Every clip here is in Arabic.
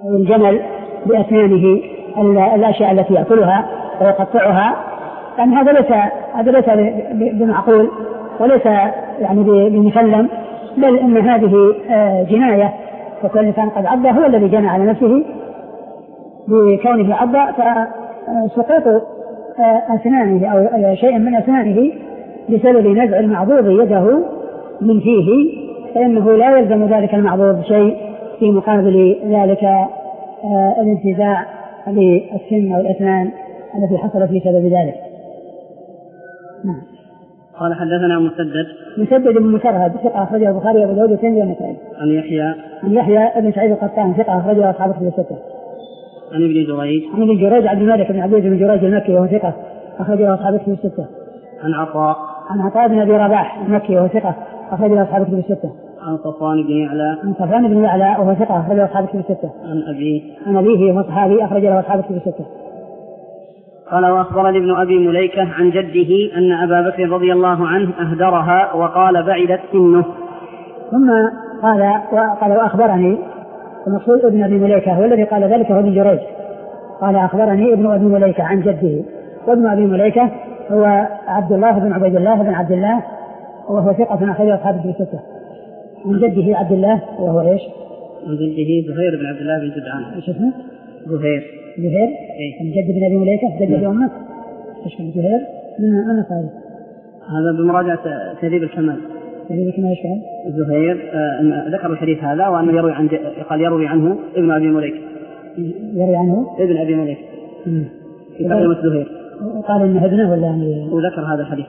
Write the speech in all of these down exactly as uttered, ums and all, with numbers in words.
الجمل بأسنانه الأشياء التي يأكلها ويقطعها، لأن هذا ليس هذا ليس بمعقول وليس يعني بمسلم، بل إن هذه جناية، وكل إنسان قد عض هو الذي جنى على نفسه بكونه عض، فسقوط أسنانه أو شيء من أسنانه بسبب نزع المعضوض يده من فيه، فإنه لا يلزم ذلك المعضوض شيء في مقابل ذلك الانتزاع للسن أو الأسنان التي حصلت بسبب ذلك. نعم. قال حدثنا مسدد مسدد بن مسرهد ثقة أخرجه البخاري وأبو داود والترمذي والنسائي. عن يحيى عن يحيى بن سعيد القطان ثقة أخرجه أصحاب الكتب الستة. عن ابن جريج عن ابن جريج عبد الملك بن عبد العزيز بن جريج المكي وهو ثقة أخرجه أصحاب الكتب الستة. عن عطاء عن عطاء بن أبي رباح المكي وهو ثقة أخرجه أصحاب الكتب الستة. عن صفوان بن يعلى عن صفوان بن يعلى وهو ثقة أخرجه أصحاب الكتب الستة. عن أبيه عن أبيه وهو صحابي أخرجه أصحاب الكتب الستة. قال وأخبرني ابن أبي مليكة عن جده أن أبا بكر رضي الله عنه أهدرها وقال بعدت سنه. ثم قال وقال وأخبرني، المقصود ابن أبي مليكة هو الذي قال ذلك هو ابن جريج، قال أخبرني ابن أبي مليكة عن جده، وابن أبي مليكة هو عبد الله بن عبيد الله بن عبد الله وهو ثقة أخرجه أصحاب الكتب الستة. عن جده عبد الله وهو إيش؟ عن جده زهير بن عبد الله بن جدعان. إيش اسمه؟ زهير. زهير؟ إيه. من جد بن أبي مليكة جد أبي أمه. إيش كان زهير؟ من من قال؟ هذا بمراجعة تهذيب الكمال. تهذيب الكمال إيش كان؟ زهير آه ذكر الحديث هذا وأنه يروي عن قال يروي عنه ابن أبي مليكة. يروي عنه ابن أبي مليكة. في كلمة زهير. قال إنه ابنه ولا يعني؟ وذكر هذا الحديث.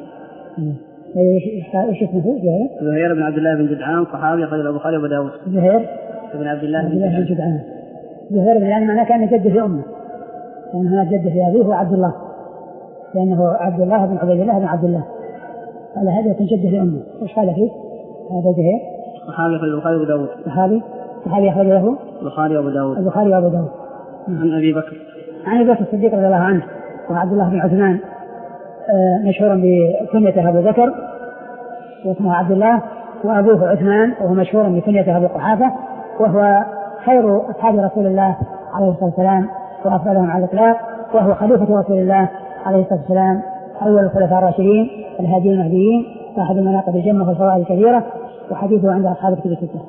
ايش اسمه زهير؟ زهير بن عبد الله بن جدعان صحابي أخرجه البخاري وأبو داود. زهير بن عبد الله بن جدعان. زهير يعني معناه كان جده في أمه، كان هنا جده في أبيه وعبد الله، لأنه عبد الله بن عبيد الله بن عبد الله، قال هذا كان جده في أمه. وش قال فيه؟ هذا زهير صحابي أخرجه البخاري وأبو داود. صحابي صحابي أخرج له البخاري وأبو داود. البخاري وأبو داود. عن أبي بكر عن أبي بكر الصديق رضي الله عنه وعبد الله بن عثمان مشهور بكنيته أبو بكر واسمه عبد الله، وأبوه عثمان وهو مشهور بكنيته أبو قحافة، وهو خير أصحاب رسول الله عليه الصلاة والسلام وأفضلهم على الإطلاق، وهو خليفة رسول الله عليه الصلاة والسلام أول الخلفاء الراشدين الهاديين المهديين صاحب المناقب الجنة والفوائد الكبيرة، وحديثه عند أصحاب الكتب الستة.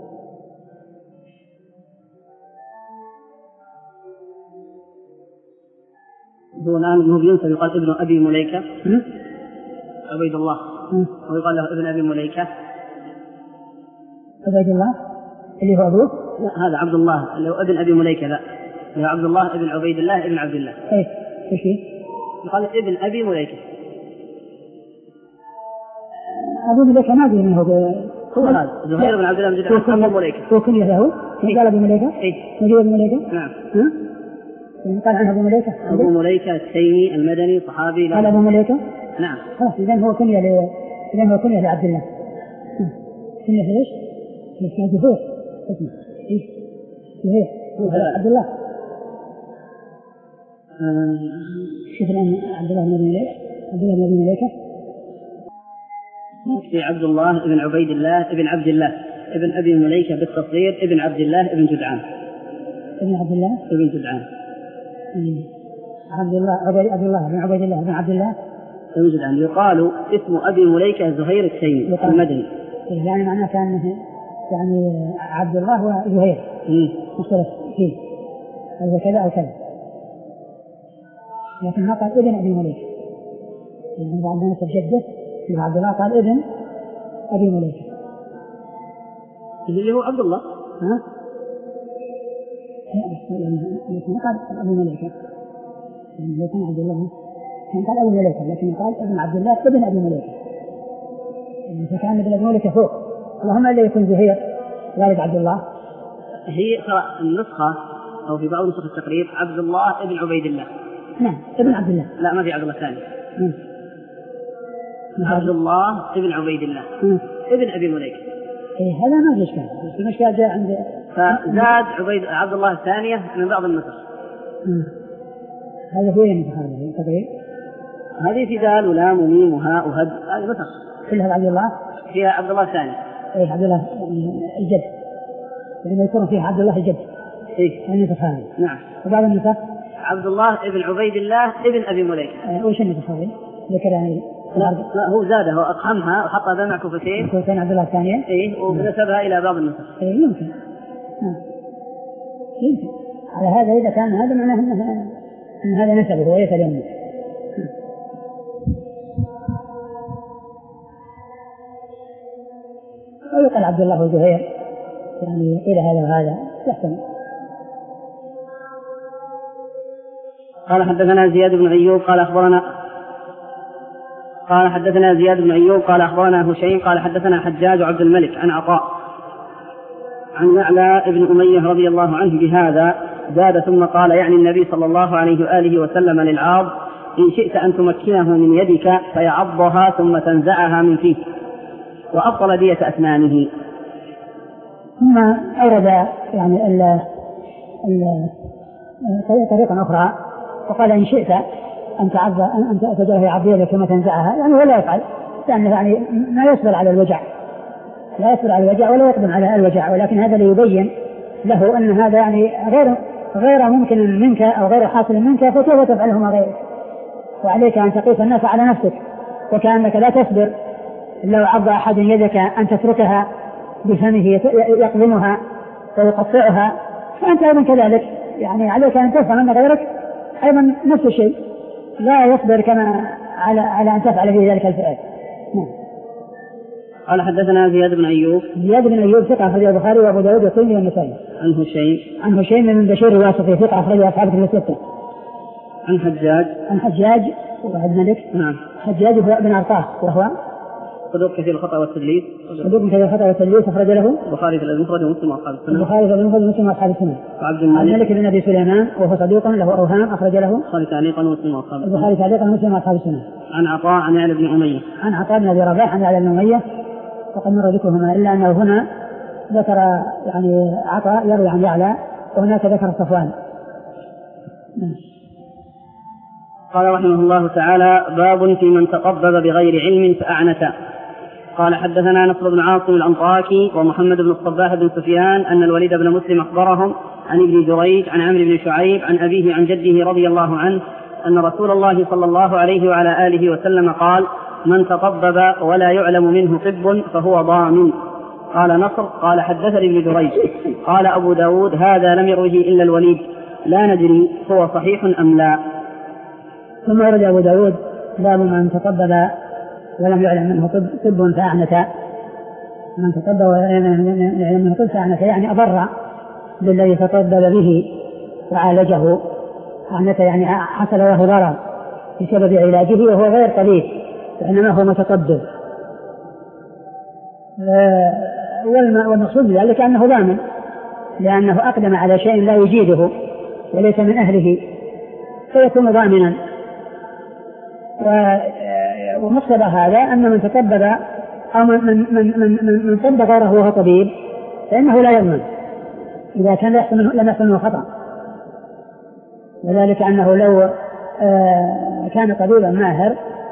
هو الآن أنه بينسب يقال ابن أبي مليكة عبيد الله ويقال له ابن أبي مليكة عبيد الله اللي هو أبوه؟ لا هذا عبد الله اللي هو ابن أبي مليكة، لا هو عبد الله ابن عبيد الله ابن عبد الله. إيه إيش فيه؟ يقال ابن أبي مليكة. أبو مليكة ما أدري منه هو هذا زهير بن عبد الله بن جدعان أبو مليكة. هو كنية له؟ قال أبو مليكة؟ إيه نجيب أبو مليكة؟ نعم. ها؟ قال عنه أبو مليكة. أبو مليكة التيمي المدني صحابي. قال أبو مليكة؟ نعم. خلاص إذن هو كنية ل إذن هو كنية لعبد الله. كنية ليش؟ كنية زهير. اسمه إيه؟ زهير. عبد الله. شوف الآن عبد الله بن أبي مليكة. عبد الله بن أبي مليكة. في عبد الله ابن عبيد الله ابن عبد الله ابن أبي مليكة بالتصغير ابن عبد الله ابن جدعان. ابن عبد الله ابن جدعان. عبد الله عبيد عبد الله بن عبيد الله بن عبد الله ابن جدعان. يقال اسم أبي مليكة زهير التيمي المدني. يعني معناه كان يعني عبد الله وزهير مختلف فيه هذا كذا أو كذا، لكن ما قال ابن أبي مليكة، يعني بعد الناس الجدة اللي عبد الله قال ابن أبي مليكة اللي هو عبد الله. ها؟ لكن ما قال أبو مليكة، يعني لو كان عبد الله كان قال أبو مليكة، لكن قال ابن عبد الله ابن أبي مليكة، يعني فكان ابن أبي مليكة فوق، اللهم إلا يكون زهير والد عبد الله. هي النسخة أو في بعض نسخ التقريب عبد الله ابن عبيد الله. نعم ابن عبد الله. لا ما في عبد الله ثاني. عبد الله ابن عبيد الله م. ابن أبي مليكة. إيه هذا ما في إشكال، المشكلة جاء عند فزاد عبيد عبد الله الثانية من بعض النسخ. هذا هو يعني هذا تقريب. هذه في دال ولام وميم وهاء وهد هذه نسخ كلها عبد الله. فيها عبد الله الثاني. إيه عبد الله الجد، لما يكون فيها عبد الله الجد إيه؟ النسخ هذه. نعم. وبعض النسخ عبد الله ابن عبيد الله ابن أبي مليكة. آه وش النسخ هذه؟ ذكر يعني. لا, لا هو زادها وأقحمها وحطها بين معكوفتين. معكوفتين عبد الله الثانية. إيه ونسبها إلى بعض النسخ. إيه يمكن. آه. يمكن. على هذا إذا كان هذا معناه أن أن هذا نسبه وليس لأمه. ويقال عبد الله وزهير يعني إلى هذا وهذا يحتمل. قال حدثنا زياد بن أيوب قال أخبرنا قال حدثنا زياد بن أيوب قال أخبرنا هشيم قال حدثنا حجاج عبد الملك عن عطاء عن يعلى ابن أمية رضي الله عنه بهذا زاد ثم قال يعني النبي صلى الله عليه وآله وسلم للعاض إن شئت أن تمكنه من يدك فيعضها ثم تنزعها من فيه وأبطل دية أسنانه. ثم أورد يعني ال ال طريقا أخرى وقال إن شئت أن تعض أن تجعله يعض يدك ثم تنزعها يعني ولا يفعل لأنه يعني ما يصبر على الوجع لا يصبر على الوجع ولا يقدم على الوجع ولكن هذا ليبين له أن هذا يعني غير غير ممكن منك أو غير حاصل منك فكيف تفعله مع غيرك وعليك أن تقيس الناس على نفسك وكأنك لا تصبر لو عض أحد يدك أن تتركها بفمه يقضمها ويقطعها فأنت أيضا كذلك يعني عليك أن تفهم أن غيرك أيضا نفس الشيء لا يصبر كما على على أن تفعل في ذلك الفعل. نعم. قال حدثنا زياد بن أيوب زياد بن أيوب ثقة أخرجه البخاري وأبو داود والترمذي والنسائي. عن هشيم عن هشيم من بشير الواسطي ثقة أخرجه أصحاب الكتب الستة. عن حجاج عن حجاج وعبد الملك. نعم. حجاج بن أرطاه وهو صدوق كثير الخطأ والتدليس. صدوق كثير الخطأ والتدليس أخرج له البخاري في المفرد ومسلم وأصحاب السنة. البخاري في المفرد ومسلم وأصحاب السنة. وعبد الملك بن أبي سليمان وهو صدوق له أوهام أخرج له البخاري تعليقا ومسلم وأصحاب السنة. البخاري تعليقا ومسلم وأصحاب السنة. عن عطاء عن يعلى بن أمية. عن عطاء بن أبي رباح عن يعلى بن أمية وقد مر ذكرهما إلا أنه هنا ذكر يعني عطاء يروي عن يعلى وهناك ذكر صفوان. قال رحمه الله تعالى باب في من تطبب بغير علم فأعنت. قال حدثنا نصر بن عاصم الأنطاكي ومحمد بن الصباح بن سفيان أن الوليد بن مسلم أخبرهم عن ابن جريج عن عمرو بن شعيب عن أبيه عن جده رضي الله عنه أن رسول الله صلى الله عليه وعلى آله وسلم قال من تطبب ولا يعلم منه طب فهو ضامن. قال نصر قال حدثني ابن جريج قال أبو داود هذا لم يروه إلا الوليد لا ندري هو صحيح أم لا. ثم ورد أبو داود باب من تطبب ولم يعلم منه طب, طب فأعنت. من تطبب ولم يعلم منه طب فأعنت يعني أضر بالذي تطبب به وعالجه. أعنت يعني حصل له ضرر بسبب علاجه وهو غير طبيب وإنما هو متطبب. والمقصود بذلك أنه ضامن لأنه أقدم على شيء لا يجيده وليس من أهله فيكون ضامنا. ومقتضى هذا أن من تطبب أو من من من من, من طب غيره وهو طبيب فإنه لا يضمن إذا كان لم يحصل منه خطأ. وذلك أنه لو كان طبيبا ماهر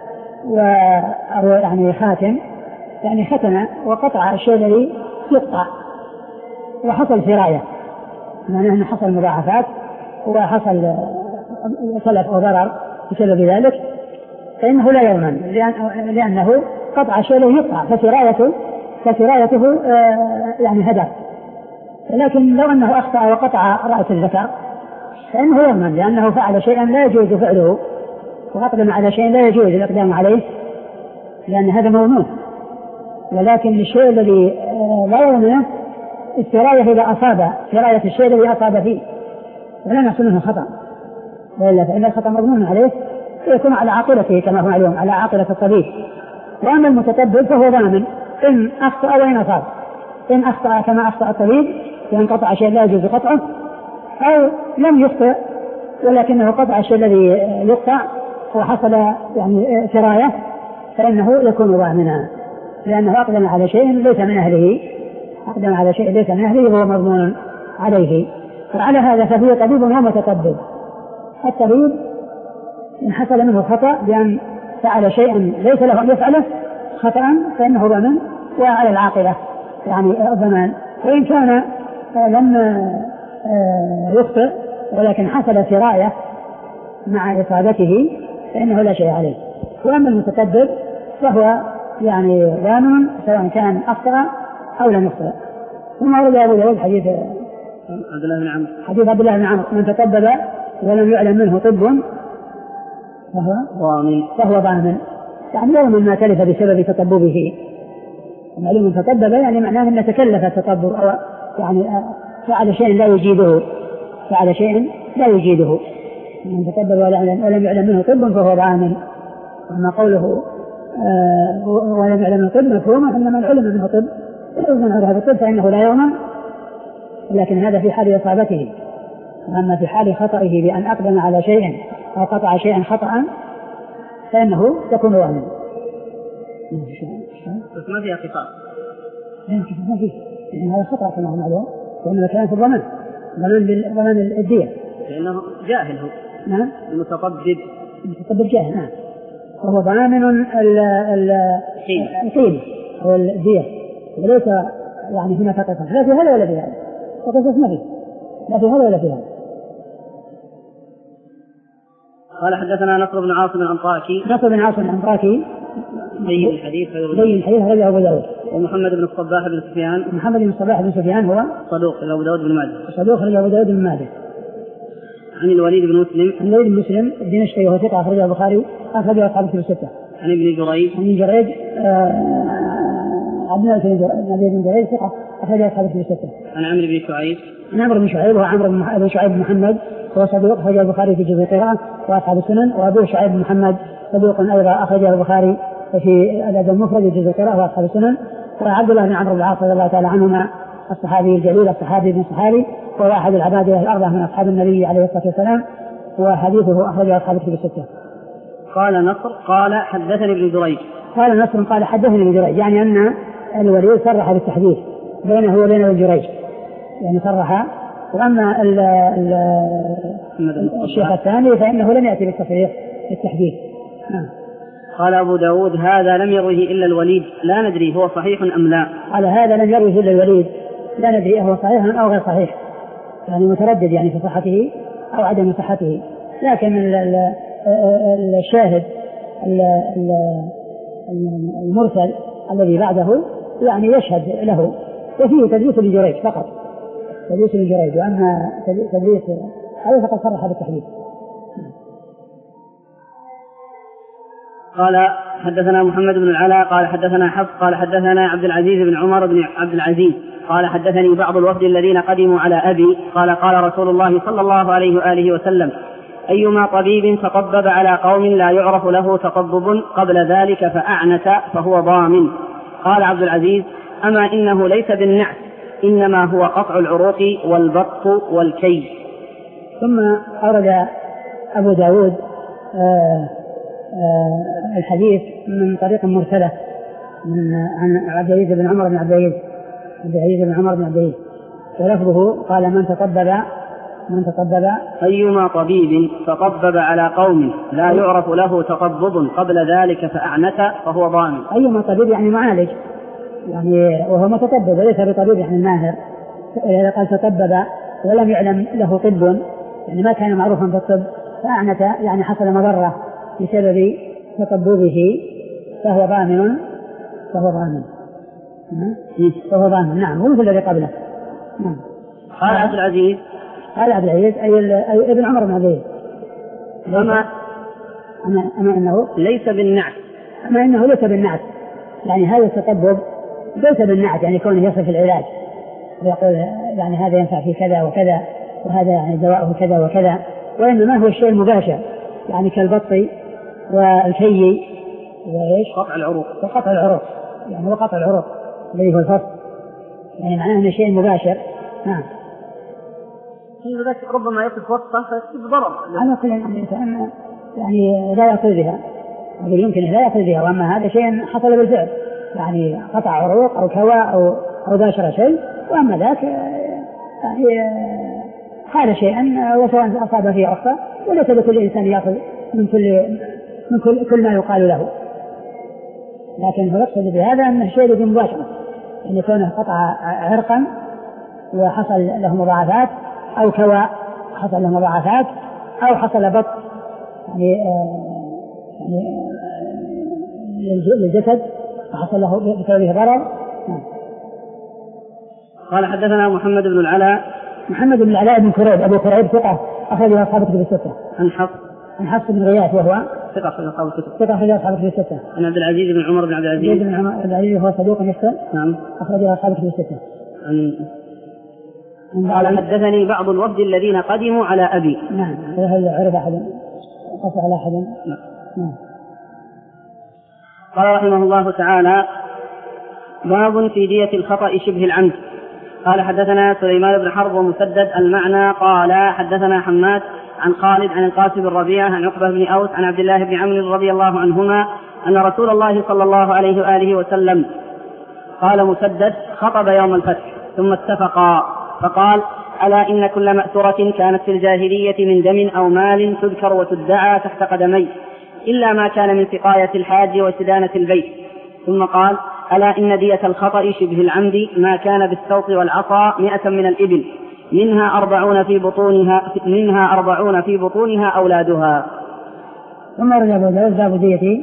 ويعني خاتم يعني ختم وقطع الشيء الذي يقطع وحصل سراية معناه أنه حصل مضاعفات وحصل تلف أو ضرر بسبب ذلك فإنه لا يضمن لأنه قطع الشيء الذي يقطع فسرايته فسرايته يعني هدر. لكن لو أنه أخطأ وقطع رأس الذكر فإنه يضمن لأنه فعل شيئا لا يجوز فعله وأقدم على شيء لا يجوز الإقدام عليه لأن هذا ممنوع. ولكن الشيء الذي لا يضمنه السراية إذا أصاب سراية الشيء الذي أصاب فيه ولم يحصل منه خطأ وإلا فإن الخطأ مضمون عليه يكون على عاقلته كما هو اليوم على عاقلة الطبيب. وأما المتطبب فهو ضامن إن أخطأ وإن أصاب إن أخطأ كما أخطأ الطبيب وإن قطع شيء لا يجوز قطعه أو لم يخطئ ولكنه قطع الشيء الذي يقطع وحصل يعني سراية فإنه يكون ضامنا لأنه أقدم على شيء ليس من أهله أقدم على شيء ليس من أهله وهو مضمون عليه. وعلى هذا فهو طبيب ومتطبب. الطبيب إن حصل منه خطأ بأن فعل شيئا ليس له أن يفعله خطأ فإنه ضمن وعلى العاقلة يعني الضمان. وإن كان لم يخطئ ولكن حصل سراية مع إصابته فإنه لا شيء عليه. وأما المتكبر فهو يعني ضامن سواء كان أخطأ أو لم يخطئ. ثم ورد أبو داود حديث عبد الله بن عمرو حديث عبد الله بن عمرو من تطبب ولم يعلم منه طب فهو ضامن فهو ضامن، يعني يوم ما تلف بسبب تطببه. معلوم تطبب يعني معناه أنه تكلف التطبب أو يعني فعل شيء لا يجيده فعل شيء لا يجيده من تطبب ولم يعلم منه طب فهو ضامن. أما قوله آه ولم يعلم منه طب مفهومه أن من علم منه طب من هذا الطب فإنه لا يؤمن، لكن هذا في حال إصابته. وأما في حال خطئه بأن أقدم على شيء أو قطع شيئا خطأ فإنه يكون ضامن. بس ما فيها قصاص. ما فيه، لأن هذا خطأ كما هو معلوم، وإنما كان في الضمان ضمان ضمان الدية. لأنه جاهل هو. نعم. المتطبب. المتطبب جاهل نعم. وهو ضامن ال ال القيمة أو الدية، وليس يعني هنا قصاص لا في هذا ولا في هذا. قصاص ما فيه لا في هذا ولا في هذا. قال حدثنا نصر بن عاصم الأنطاكي. نصر بن عاصم الأنطاكي بين الحديث بين الحديث رجع أبو داود. ومحمد بن الصباح بن سفيان. محمد بن الصباح بن سفيان هو صدوق أبو داود بن ماجه. صدوق أبو داود بن ماجه. عن الوليد بن مسلم. عن الوليد بن مسلم الدمشقي وهو ثقة أخرجه البخاري أخرجه أصحاب الكتب الستة. عن ابن جريج. عن جريج عبد الله بن جريج ثقة أخرجه أصحاب الكتب الستة. عن عمرو بن شعيب. عن عمرو بن شعيب وهو عمرو بن شعيب بن محمد هو صدوق أخرجه البخاري في جزء القراءة وأصحاب السنن. وأبوه شعيب بن محمد صدوق أيضا أخرجه البخاري في الأدب المفرد في جزء القراءة وأصحاب السنن. وعبد الله بن عمرو بن العاص رضي الله تعالى عنهما الصحابي الجليل الصحابي بن صحابي وهو أحد العبادة الأربعة من أصحاب النبي عليه الصلاة والسلام وحديثه أخرجه أصحاب الكتب الستة. قال نصر قال حدثني ابن جريج. قال نصر قال حدثني ابن جريج، يعني أن الوليد صرح بالتحديث بينه وبين ابن جريج، يعني صرح. وأما ال ال الشيخ الثاني فإنه لم يأتي بالتصريح بالتحديث. قال أبو داود هذا لم يروه إلا الوليد لا ندري هو صحيح أم لا. قال هذا لم يروه إلا الوليد لا ندري هو صحيح أو غير صحيح، يعني متردد يعني في صحته أو عدم صحته. لكن ال ال الشاهد ال ال المرسل الذي بعده يعني يشهد له وفيه تدليس ابن جريج فقط، تدليس ابن جريج. وأما تدليس هذا فقد صرح بالتحديث. قال حدثنا محمد بن العلاء قال حدثنا حفص قال حدثنا عبد العزيز بن عمر بن عبد العزيز قال حدثني بعض الوفد الذين قدموا على أبي قال قال رسول الله صلى الله عليه وآله وسلم أيما طبيب تطبب على قوم لا يعرف له تطبب قبل ذلك فأعنت فهو ضامن. قال عبد العزيز أما إنه ليس بالنعت إنما هو قطع العروق والبط والكي. ثم أورد أبو داود آه آه الحديث من طريق مرسلة من عن عبد العزيز بن عمر بن عبد العزيز عبد العزيز بن عمر بن عبد العزيز ولفظه قال من تطبب من تطبب أيما طبيب تطبب على قوم لا يعرف له تطبب قبل ذلك فأعنت فهو ضامن. أيما طبيب يعني معالج يعني وهو متطبب وليس بطبيب يعني ماهر. إذا قال تطبب ولم يعلم له طب يعني ما كان معروفا بالطب فأعنت يعني حصل مضرة بسبب تطببه فهو ضامن فهو ضامن فهو ضامن نعم هو مثل الذي قبله. نعم. قال عبد العزيز قال عبد العزيز أي, أي ابن عمر بن عبد العزيز أما أما أما إنه ليس بالنعت أما إنه ليس بالنعت يعني هذا التطبب ليس بالنعت يعني كونه يصف العلاج ويقول يعني هذا ينفع في كذا وكذا وهذا يعني دواءه كذا وكذا، وإنما هو الشيء المباشر يعني كالبط والكي وإيش قطع العروق وقطع العروق يعني هو قطع العروق الذي هو الفصل يعني معناه أنه شيء مباشر. نعم. ربما يصف وصفه فيصيب ضرر على كل الإنسان يعني لا يصل بها يمكن لا يصل بها. وأما هذا شيء حصل بالفعل يعني قطع عروق أو كواء أو أو باشر شيء، وأما ذاك يعني قال شيئا وسواء أصاب فيه أخطأ وليس لكل إنسان يأخذ من كل من كل, كل ما يقال له، لكن هو يقصد بهذا أنه شيء مباشرة أن يعني يكون قطع عرقا وحصل له مضاعفات أو كوى حصل له مضاعفات، أو حصل بط يعني آه يعني للجسد فحصل له بسببه ضرر. قال حدثنا محمد بن العلاء محمد بن العلاء بن كريب أبو كريب ثقة أخرج أصحاب الكتب الستة. عن حفص عن حفص بن غياث وهو ثقة أخرج أصحاب الكتب ثقة أخرج أصحاب الكتب الستة. عن عبد العزيز بن عمر بن عبد العزيز بن عمر بن العزيز وهو صدوق يخطئ. نعم أخرج أصحاب الكتب الستة. قال حدثني بعض الوفد الذين قدموا على أبي. نعم هل عرف أحد قص على أحد؟ نعم. نعم. قال رحمه الله تعالى باب في دية الخطأ شبه العمد. قال حدثنا سليمان بن حرب ومسدد المعنى قال حدثنا حماد عن خالد عن القاسم بن ربيعة عن عقبة بن أوس عن عبد الله بن عمرو رضي الله عنهما أن رسول الله صلى الله عليه وآله وسلم قال مسدد خطب يوم الفتح ثم اتفقا فقال ألا إن كل مأثورة كانت في الجاهلية من دم أو مال تذكر وتدعى تحت قدمي إلا ما كان من سقاية الحاج وسدانة البيت. ثم قال ألا إن دية الخطأ شبه العمد ما كان بالسوط والعصا مئة من الإبل منها أربعون في بطونها منها أربعون في بطونها أولادها. ثم رجع باب دية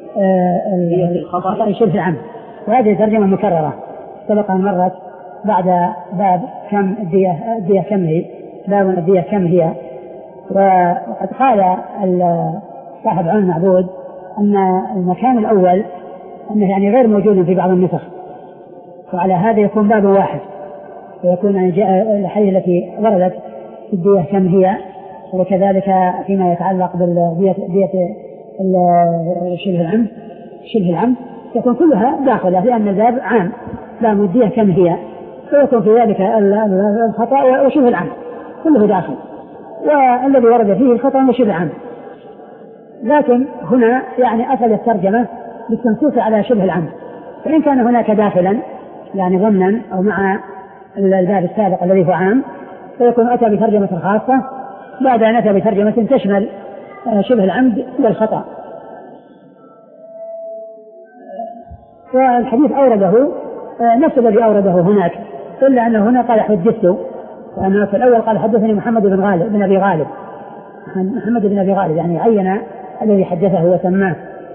الخطأ شبه العمد، وهذه ترجمة مكررة سبق أن مرت بعد باب كم الدية الدية كم هي، باب الدية كم هي. وقد قال صاحب عون المعبود أن المكان الأول أنه يعني غير موجود في بعض النسخ، وعلى هذا يكون باب واحد، ويكون يعني جاء الحديث التي وردت في الدية كم هي، وكذلك فيما يتعلق بالدية دية شبه العمد شبه العمد يكون كلها داخلة، لأن الباب عام باب الدية كم هي، فيكون في ذلك الخطأ وشبه العمد كله داخل، والذي ورد فيه الخطأ وشبه العمد. لكن هنا يعني أصل الترجمة بالتنصيص على شبه العمد، فإن كان هناك داخلا يعني ضمنا أو مع الباب السابق الذي هو عام فيكون أتى بترجمة خاصة بعد أن أتى بترجمة تشمل شبه العمد والخطأ. والحديث أورده نفس الذي أورده هناك، إلا أنه هنا قال حدثت، وأنه في الأول قال حدثني محمد بن غالب بن أبي غالب محمد بن أبي غالب يعني عين الذي حدثه وسماه.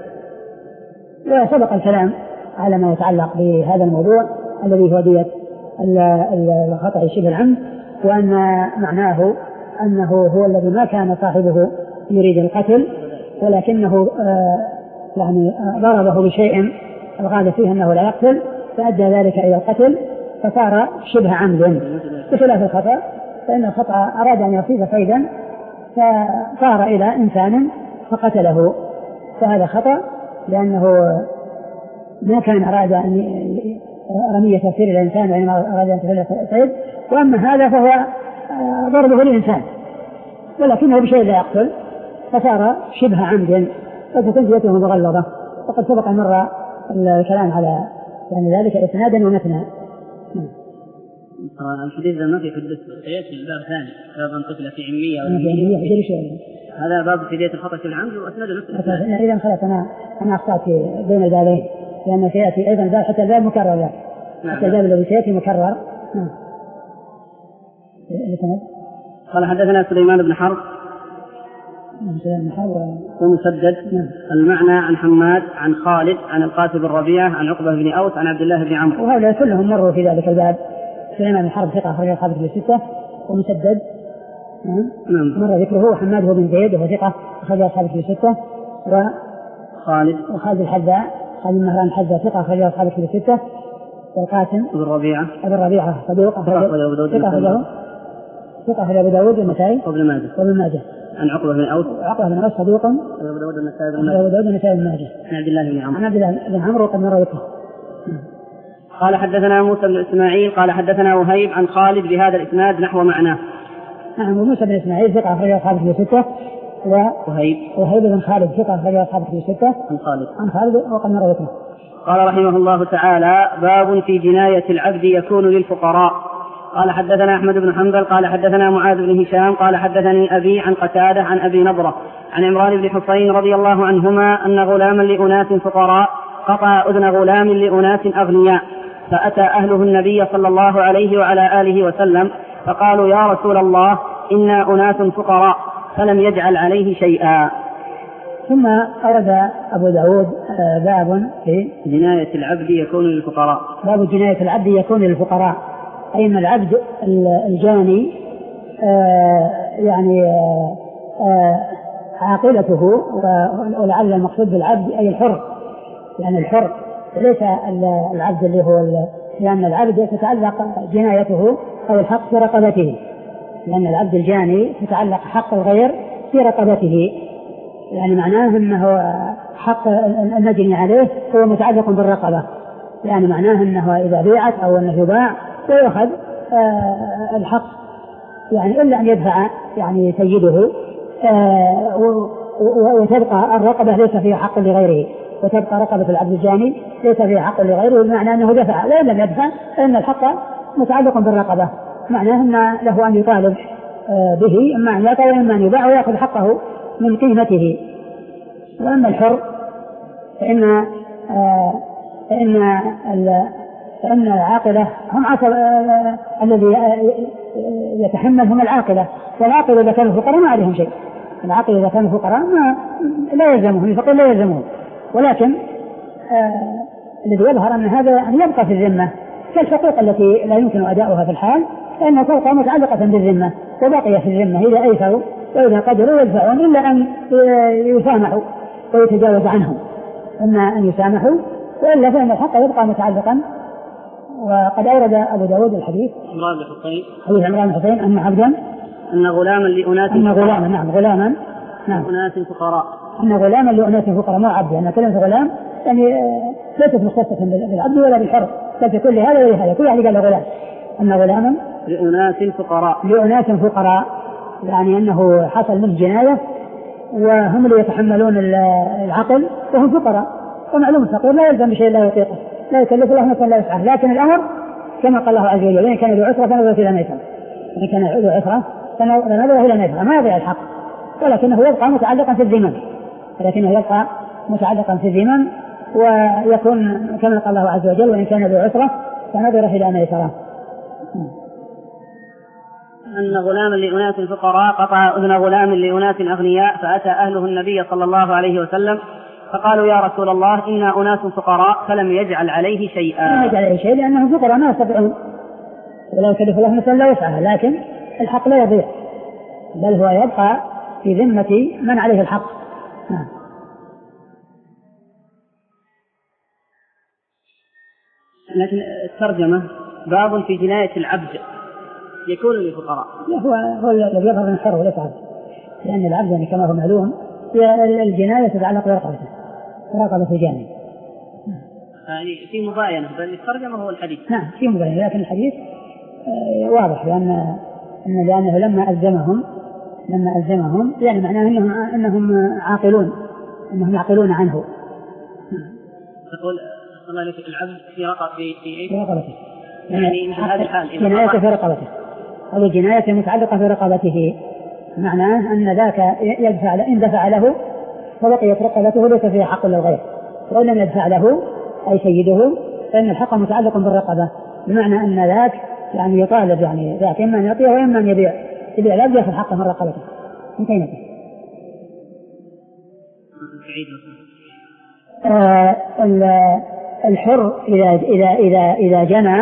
وسبق الكلام على ما يتعلق بهذا الموضوع الذي هو دية الخطأ شبه العمد، وأن معناه أنه هو الذي ما كان صاحبه يريد القتل، ولكنه يعني ضربه بشيء الغالب فيه أنه لا يقتل فأدى ذلك إلى القتل فصار شبه عمد، بخلاف الخطأ فإن الخطأ أراد أن يصيب صيدا فصار إلى إنسان فقتله، فهذا خطأ لأنه ما كان أراد أن رمية تصير إلى الإنسان وإنما أراد أن تصير صيد. وأما هذا فهو ضربه للإنسان ولكنه بشيء لا يقتل فصار شبه عمد فتكون ديته مغلظة. وقد سبق مرة الكلام على يعني ذلك إسنادا ومتنا. الحديث ما في حدث سيأتي الباب ثاني باب من قتل في عمية وعمية، هذا باب في دية الخطأ في العمد وأسناد نفسه. إذا خلاص أنا أنا أخطأت بين البابين لأن سيأتي أيضا باب حتى الباب مكرر، حتى الباب الذي سيأتي مكرر. نعم. قال حدثنا سليمان بن حرب ومسدد المعنى عن حماد عن خالد عن القاسم بن ربيعة عن عقبة بن أوس عن عبد الله بن عمرو، وهؤلاء كلهم مروا في ذلك الباب. سليمان بن حرب ثقة أخرج أصحاب الكتب الستة، ومسدد نعم مر ذكره، وحماد هو بن زيد وهو ثقة أخرج أصحاب الكتب الستة، وخالد وخالد الحذاء خالد مهران الحذاء ثقة أخرج أصحاب الكتب الستة، والقاسم بن ربيعة بن ربيعة صدوق ثقة ثقة أخرج أبو داود والنسائي وابن ماجه وابن ماجه عن عقبة بن أوس عقبة بن أوس صدوق أبو داود والنسائي بن ماجه عن عبد الله بن عمرو عن عبد الله بن عمرو وقد مر ذكره. قال حدثنا موسى بن إسماعيل قال حدثنا وهيب عن خالد بهذا الإسناد نحو معناه. نعم. وموسى بن إسماعيل ثقة أخرج أصحاب الكتب الستة، وهيب وهيب بن خالد ثقة أخرج أصحاب الكتب الستة عن خالد عن خالد وقد مر ذكره. قال رحمه الله تعالى باب في جناية العبد يكون للفقراء. قال حدثنا أحمد بن حنبل قال حدثنا معاذ بن هشام قال حدثني أبي عن قتادة عن أبي نضرة عن عمران بن حسين رضي الله عنهما أن غلاما لأناس فقراء قطع أذن غلام لأناس أغنياء، فأتى أهله النبي صلى الله عليه وعلى آله وسلم فقالوا يا رسول الله إنا أناس فقراء فلم يجعل عليه شيئا. ثم أورد أبو داود باب في جناية العبد يكون للفقراء. باب جناية العبد يكون للفقراء، أي أن العبد الجاني يعني عاقلته، ولعل المقصود بالعبد أي الحر، يعني الحر ليس العبد اللي هو، لأن العبد تتعلق جنايته أو الحق في رقبته، لأن العبد الجاني تتعلق حق الغير في رقبته، يعني معناه أنه حق المجني عليه هو متعلق بالرقبة، يعني معناه أنه إذا بيعت أو أنه يباع ويأخذ الحق، يعني إلا أن يدفع يعني سيده وتبقى الرقبة ليس فيها حق لغيره، وتبقى رقبة العبد الجاني ليس فيها حق لغيره، بمعنى أنه دفع، لا لم يدفع فإن الحق متعلق بالرقبة، معناه أن له أن يطالب به، إما أن يطلب إما أن يباع ويأخذ حقه من قيمته. وأما الحر فإن فإن فإن العاقلة هم عاقل الذي يتحملهم العاقلة، والعاقل إذا كانوا فقراء ما عليهم شيء، العاقل إذا كانوا فقراء ما لا يلزمهم، الفقير لا يلزمهم، ولكن آه الذي يظهر أن هذا يعني يبقى في الذمة كالحقوق التي لا يمكن أداؤها في الحال، فإنها تبقى متعلقة بالذمة وبقي في الذمة إذا أيسروا وإذا قدروا يدفعون، إلا أن يسامحوا ويتجاوز عنهم، إما أن يسامحوا وإلا فإن الحق يبقى متعلقا. وقد أورد أبو داود الحديث عمران بن حسين حديث عمران بن حسين أن عبدا أن غلاما لأناس أن غلاما نعم غلاما نعم أناس فقراء أن غلاما لأناس فقراء مو عبد، أن كلمة غلام يعني ليست مختصة بالعبد ولا بالحر، بل في كل هذا وهذا كل واحد قال غلام. أن غلاما لأناس فقراء لأناس فقراء يعني أنه حصل منه جناية وهم اللي يتحملون العقل وهم فقراء، ومعلوم الفقير لا يلزم بشيء لا يطيقه، لا يكلف الله نفسا لا يسعه، لكن الأمر كما قال الله عز وجل إن كان ذو عسرة فنظرة إلى ميسرة، إن كان ذو عسرة فنظرة إلى ميسرة، ما يضيع الحق، ولكنه يبقى متعلقا في الذمم، ولكنه يبقى متعلقا في الذمم ويكون كما قال الله عز وجل وإن كان ذو عسرة فنظرة إلى ميسرة. أن غلاما لأناس فقراء قطع أذن غلام لأناس أغنياء فأتى أهله النبي صلى الله عليه وسلم فقالوا يا رسول الله إنا أناس فقراء فلم يجعل عليه شيئا. لم يجعل عليه شيء لأنهم فقراء ما يستطيعون ولا يكلف الله نفسا لا يسعها، لكن الحق لا يضيع بل هو يبقى في ذمة من عليه الحق. نعم. لكن الترجمة باب في جناية العبد يكون للفقراء. هو هو الذي يظهر من الحر وليس عبد، لأن العبد يعني كما هو معلوم الجناية تتعلق برقبته برقبة الجاني. يعني في مباينة بل الترجمة هو الحديث. نعم في مباينة، لكن الحديث واضح لأن لأنه لما ألزمهم لما ألزمهم يعني معناه أنهم أنهم عاقلون أنهم يعقلون عنه. تقول الله لك العبد في رقبة في في رقبته يعني مثل هذه الحال جناية في رقبته، هذه جناية متعلقة في رقبته، معناه أن ذاك يدفع إن دفع له فبقيت رقبته ليس فيها حق للغير، وإن لم يدفع له أي سيده فإن الحق متعلق بالرقبة، بمعنى أن ذاك يعني يطالب يعني ذاك إما أن يعطيه وإما أن يبيع يبيع لا يأخذ حقه من رقبته من قيمته. آه الحر إذا إذا إذا إذا جنى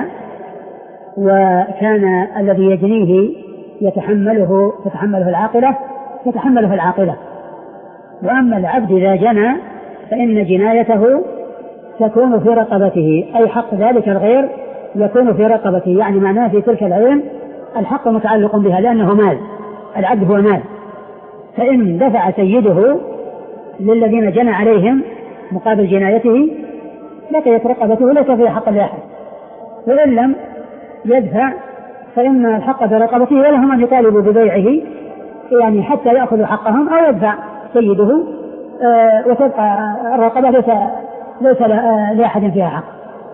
وكان الذي يجنيه يتحمله تتحمله العاقلة تتحمله العاقلة، وأما العبد إذا جنى فإن جنايته تكون في رقبته، أي حق ذلك الغير يكون في رقبته، يعني معناه في تلك العين الحق متعلق بها لأنه مال، العبد هو مال، فإن دفع سيده للذين جنى عليهم مقابل جنايته بقيت رقبته ليس فيها حق لأحد، وإن لم يدفع فإن الحق برقبته ولهم أن يطالبوا ببيعه يعني حتى يأخذوا حقهم أو يدفع سيده آه وتبقى الرقبة ليس ليس لأحد فيها حق.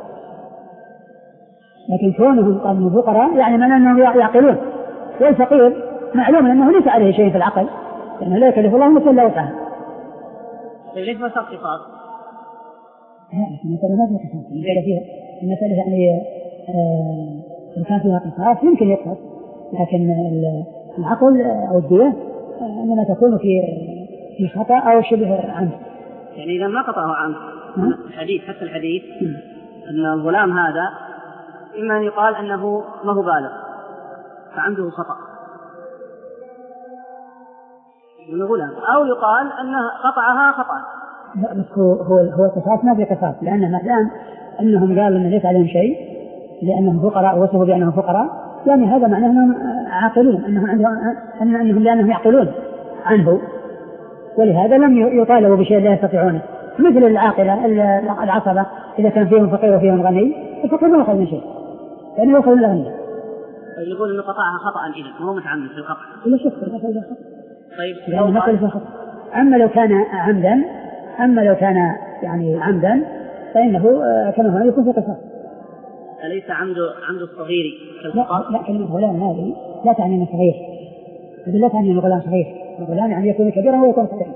لكن كونهم قوم فقراء يعني من أنهم يعقلون، والفقير معلوم أنه ليس عليه شيء في العقل لأنه لا يكلف الله نفسا إلا وسعها. ليش ما صار قصاص؟ المسألة ما فيها قصاص، المسألة يعني إن كان فيها قصاص يمكن يقصص، لكن العقل أو الدية إنما تكون في في خطأ أو شبه عمد. يعني إذا ما قطعه عمد الحديث حتى الحديث أن الغلام هذا إما أن يقال أنه ما هو بالغ فعنده خطأ من الغلام، أو يقال أنه قطعها خطأ. لا بس هو هو هو قصاص ما في قصاص، لأن ما دام أنهم قالوا أن ليس عليهم شيء لأنهم فقراء ووصفوا بأنهم فقراء، يعني هذا معناه أنهم عاقلون، أنهم عندهم أنهم لأنهم يعقلون عنه، ولهذا لم يطالبوا بشيء لا يستطيعونه. مثل العاقلة العصبة إذا كان فيهم فقير وفيهم غني الفقير ما يأخذ من شيء لأنه يأخذ من الغني. يقول إنه قطعها خطأ إذا هو متعمد في القطع. لا شك هذا خطأ. طيب لأن نقل في خطأ. أما لو كان عمدا أما لو كان يعني عمدا فإنه كما هو يكون في قصاص. أليس عمد عمد الصغير لا, لا كلمة غلام هذه لا تعني أنه صغير، لا تعني أنه غلام صغير، الغلام يعني يكون كبيرا ويكون صغيرا.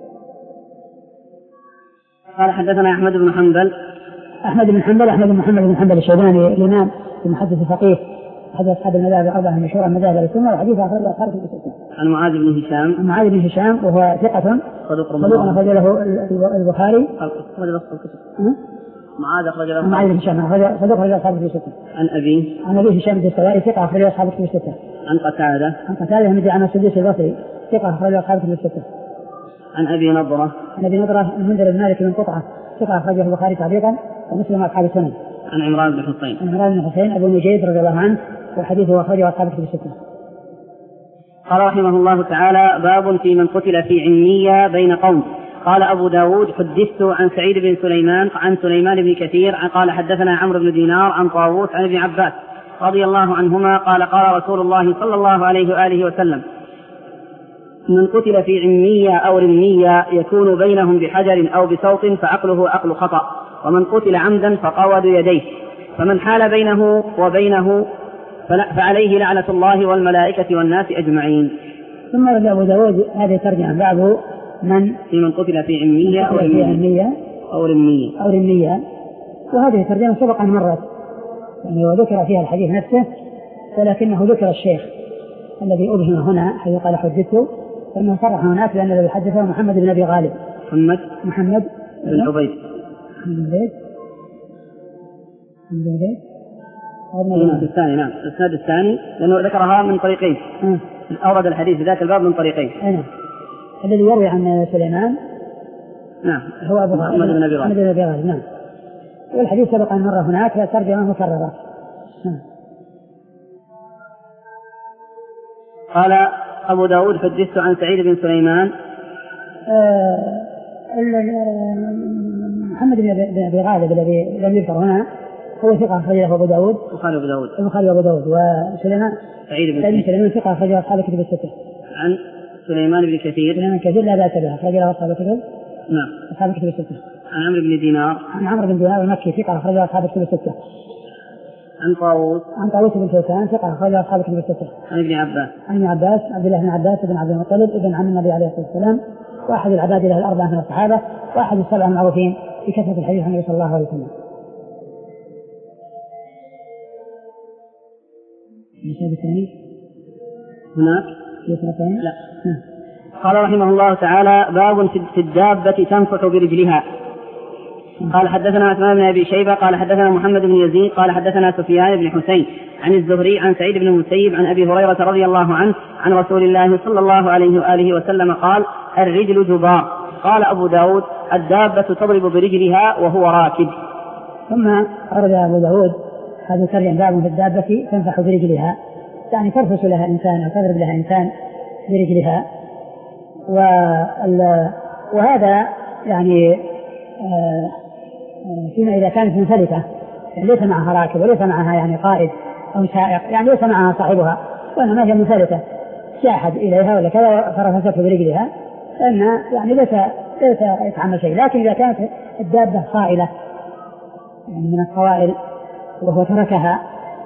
قال حدثنا أحمد بن حنبل أحمد بن حنبل أحمد بن محمد بن حنبل الشيباني الإمام المحدث الفقيه أحد أصحاب المذاهب الأربعة المشهورة المذاهب السنة، وحديث أخرجه أصحاب الكتب الستة. عن معاذ بن هشام عن معاذ بن هشام وهو ثقة صدوق أخرج له البخاري. معاذ أخرج له معاذ بن هشام صدوق أخرج له أصحاب الكتب الستة. عن أبي عن أبي هشام الدستوائي ثقة أخرج له أصحاب الكتب الستة. عن قتادة عن قتادة بن عن السدوسي البصري ثقة أخرج له أصحاب الكتب الستة. عن أبي نضرة عن أبي نضرة المنذر المالكي من قطعة ثقة أخرجه البخاري تعليقا ومسلم وأصحاب السنن. عن عمران بن حسين عن عمران بن حسين أبو نجيد رضي الله عنه وحديثه أخرجه أصحاب الكتب الستة. قال رحمه الله تعالى: باب في من قتل في عنية بين قوم. قال أبو داود: حدثت عن سعيد بن سليمان عن سليمان بن كثير قال حدثنا عمرو بن دينار عن طاووس عن ابن عباس رضي الله عنهما قال قال رسول الله صلى الله عليه وآله وسلم: من قتل في عنية أو رمية يكون بينهم بحجر أو بسوط فعقله عقل خطأ، ومن قتل عمدا فقود يديه، فمن حال بينه وبينه فعليه لعنة الله والملائكة والناس أجمعين. ثم رد أبو داود هذه ترجمة باب من في من قتل في عنية أو رمية أو رمية أو رمية، وهذه ترجمة سبق أن مرت يعني وذكر فيها الحديث نفسه، ولكنه ذكر الشيخ الذي أبهم هنا حيث قال حدثته، فإنه صرح هناك لأن الذي حدثه محمد بن أبي غالب محمد محمد بن عبيد بن عبيد بن عبيد الإسناد الثاني. نعم الإسناد الثاني لأنه ذكرها من طريقين. أه. أورد الحديث ذاك الباب من طريقين. أنا الذي يروي عن سليمان نعم هو أبو محمد بن أبي غالب. نعم والحديث سبق أن مر هناك ترجمة مكررة. نعم. قال أبو داود: حدثت عن سعيد بن سليمان. آه محمد بن أبي غالب الذي لم يذكر هنا هو ثقة أخرجه أبو داود البخاري وأبو داود البخاري وأبو داود وسليمان سعيد بن سليمان ثقة أخرجه أصحاب الكتب الستة. عن سليمان بن كثير سليمان كثير لا بأس به أخرجه أصحاب الكتب. نعم أصحاب الكتب الستة. عن عمرو بن دينار عن عمرو بن دينار المكي ثقة أخرجه أصحاب الكتب الستة. عن طاووس عن طاووس بن كيسان ثقة أخرجه أصحاب الكتب الستة. عن ابن عباس عن ابن عباس عبد الله بن عباس بن عبد المطلب ابن عم النبي عليه الصلاة والسلام، وأحد العباد له الأربعة من الصحابة، وأحد السبعة المعروفين بكثرة الحديث عن النبي صلى الله عليه وسلم. هناك لا. قال رحمه الله تعالى: باب في الدابة تنفح برجلها. قال حدثنا عثمان بن أبي شيبة قال حدثنا محمد بن يزيد قال حدثنا سفيان بن حسين عن الزهري عن سعيد بن المسيب عن أبي هريرة رضي الله عنه عن رسول الله صلى الله عليه وآله وسلم قال: الرجل جبار. قال أبو داود: الدابة تضرب برجلها وهو راكب. ثم أورد أبو داود هذا ترجم باب في الدابة تنفح برجلها، يعني ترفس لها إنسان أو تضرب لها إنسان برجلها. وهذا يعني فيما إذا كانت منفلتة يعني ليس معها راكب وليس معها يعني قائد أو سائق، يعني ليس معها صاحبها وإنما هي منفلتة جاحد إليها ولا كذا فرفسته برجلها، فإن يعني ليس ليس يتعمل شيء. لكن إذا كانت الدابة صائلة يعني من الصوائل وهو تركها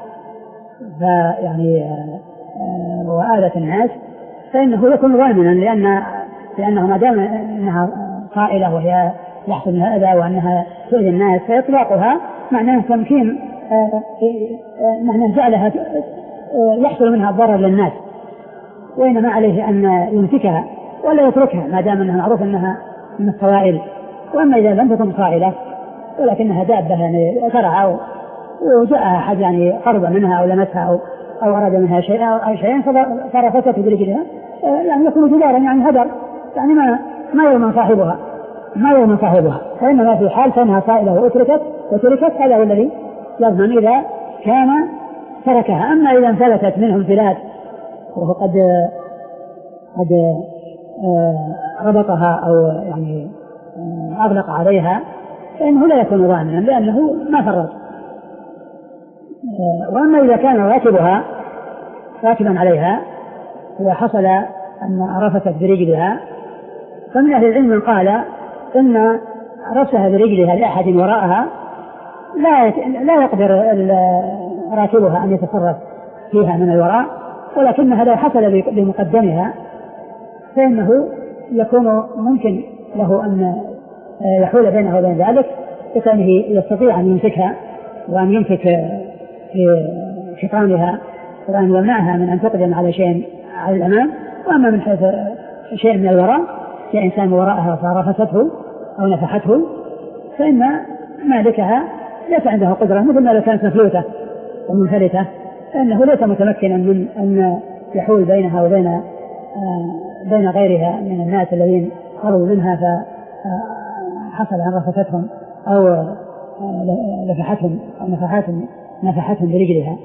فيعني وآلت الناس فإنه يكون ضامنا، لأن لأنه ما دام أنها صائلة وهي يحصل منها أذى وأنها تؤذي الناس فإطلاقها معناه تمكين معناه جعلها يحصل منها ضرر للناس، وإنما عليه أن يمسكها ولا يتركها ما دام أنها معروف أنها من الصوائل. وأما إذا لم تكن صائلة ولكنها دابة يعني ترعى وجاءها أحد يعني قرب منها أو لمسها أو, أو أراد منها شيئا أو شيئا فرفتت برجلها يعني يكون جدارا يعني هدر، يعني ما ما يؤمن صاحبها ما يؤمن صاحبها فإنما في حال كانها صائلة وأتركت وتركت هذا هو الذي يضمن إذا كان تركها. أما إذا انفلتت منه انفلات وهو قد قد ربطها أو يعني أغلق عليها فإنه لا يكون ضامنا لأنه ما فرط. وأما إذا كان راكبها راكبا عليها وحصل أن رفست برجلها فمن أهل العلم من قال إن رفسها برجلها لأحد وراءها لا لا يقدر راكبها أن يتصرف فيها من الوراء، ولكنها لو حصل بمقدمها فإنه يكون ممكن له أن يحول بينه وبين ذلك بكونه يستطيع أن يمسكها وأن يمسك في شيطانها وأن يمنعها من أن تقدم على شيء على الأمام. وأما من حيث شيء من الوراء شيء إنسان وراءها فرفسته أو نفحته فإن مالكها ليس عنده قدرة، مثل ما لو كانت مفلوتة ومنفلتة فإنه ليس متمكنا من أن يحول بينها وبين بين غيرها من الناس الذين قربوا منها فحصل عن رفستهم أو لفحتهم أو نفحتهم نفحتهم برجلها.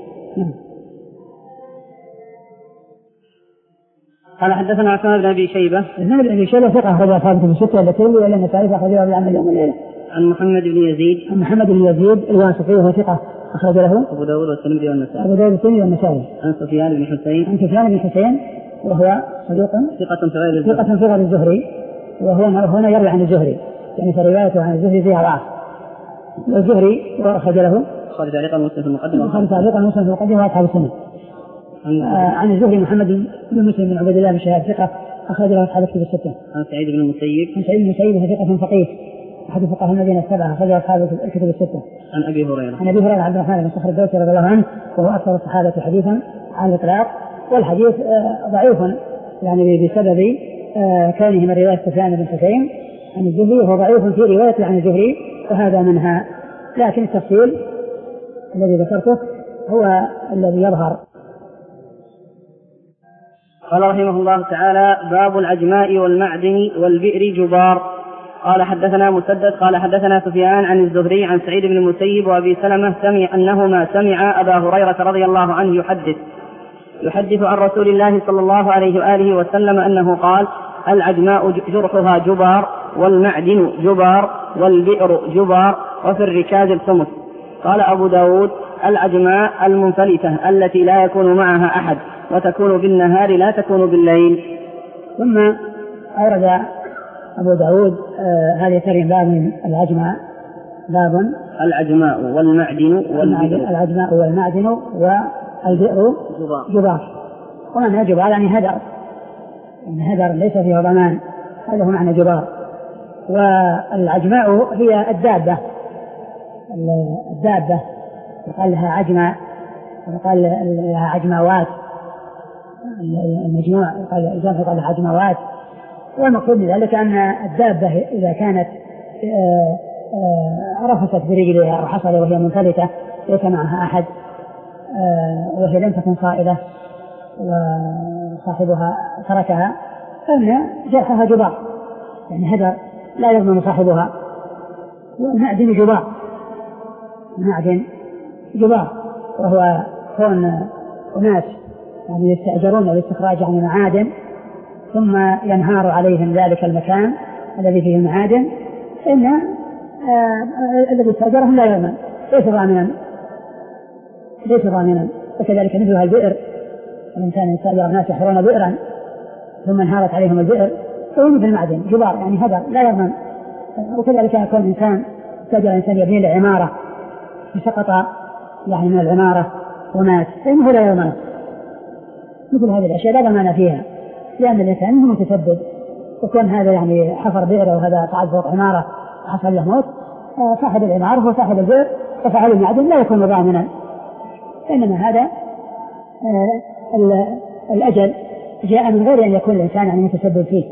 قال حدثنا عثمان بن أبي شيبة بن أبي شيبة ثقة أخرج أصحابه في الستة التي ولا النسائي أخرجها بالعمل اليوم والليلة. عن محمد بن يزيد عن محمد بن يزيد الواسطي وهو ثقة أخرج له أبو داود والترمذي والنسائي. أبو داود والترمذي والنسائي. عن سفيان بن حسين عن سفيان بن حسين وهو صدوق ثقة في غير الزهري ثقة في غير الزهري وهو هنا يروي عن الزهري يعني فروايته عن الزهري فيها ضعف. الزهري وأخرج له خالد تعليقا مسلم في المقدمة خالد تعليقا مسلم في المقدمة وأصحاب السنة. عن الزهري محمد بن مسلم بن عبد الله بن شهاب ثقة أخرج له أصحاب الكتب الستة. عن سعيد بن المسيب عن سعيد بن المسيب ثقة فقيه أحد فقهاء المدينة السبعة أخرج أصحاب الكتب الستة. عن أبي هريرة عن أبي هريرة عبد الرحمن بن صخر الدوسي رضي الله عنه وهو أكثر الصحابة حديثا على الإطلاق، والحديث ضعيف يعني بسبب كونه من رواية سفيان بن حسين عن الزهري وهو ضعيف في روايته عن الزهري وهذا منها، لكن التفصيل الذي ذكرته هو الذي يظهر. قال رحمه الله تعالى: باب العجماء والمعدن والبئر جبار. قال حدثنا مسدد قال حدثنا سفيان عن الزهري عن سعيد بن المسيب وأبي سلمة سمع أنهما سمع أبا هريرة رضي الله عنه يحدث يحدث عن رسول الله صلى الله عليه وآله وسلم أنه قال: العجماء جرحها جبار والمعدن جبار والبئر جبار وفي الركاز الخمس. قال أبو داود: العجماء المنفلتة التي لا يكون معها أحد وتكون بالنهار لا تكون بالليل. ثم أورد أبو داود آه هذه ترين باب العجماء باب العجماء والمعدن والبئر العجماء والمعدن والبئر جبار. ومعنى جبار يعني هدر، يعني هدر ليس فيه ضمان، هذا هو معنى جبار. والعجماء هي الدابة الدابة يقال لها عجماء ويقال لها عجماوات، المجموع يقال الجمع يقال لها عجماوات. والمقصود من ذلك أن الدابة إذا كانت رفست برجلها أو حصل وهي منفلتة ليس معها أحد وهي لم تكن صائلة وصاحبها تركها فإن جرحها جبار، يعني هذا لا يضمن صاحبها. والمعدن جبار، المعدن جبار وهو كون أناس يعني يستأجرون لاستخراج عن المعادن ثم ينهار عليهم ذلك المكان الذي فيه المعادن، إن آه الذي استأجرهم لا يضمن، ليس ضامنا ليس ضامنا. وكذلك مثلها البئر، الإنسان يستأجر الناس يحرون بئرا ثم انهارت عليهم البئر فهو مثل المعدن جبار، يعني هذا لا يضمن. وكذلك يكون إنسان استأجر إنسان يبني له عمارة فسقط يعني من العمارة ومات فإنه لا يضمن. مثل هذه الأشياء لا ضمان فيها، لأن الإنسان هو متسبب، وكون هذا يعني حفر بئر وهذا صعد فوق عمارة حصل له موت، صاحب العمارة هو صاحب البئر وصاحب المعدن لا يكون ضامنا، إنما هذا الأجل جاء من غير أن يكون الإنسان يعني متسبب فيه.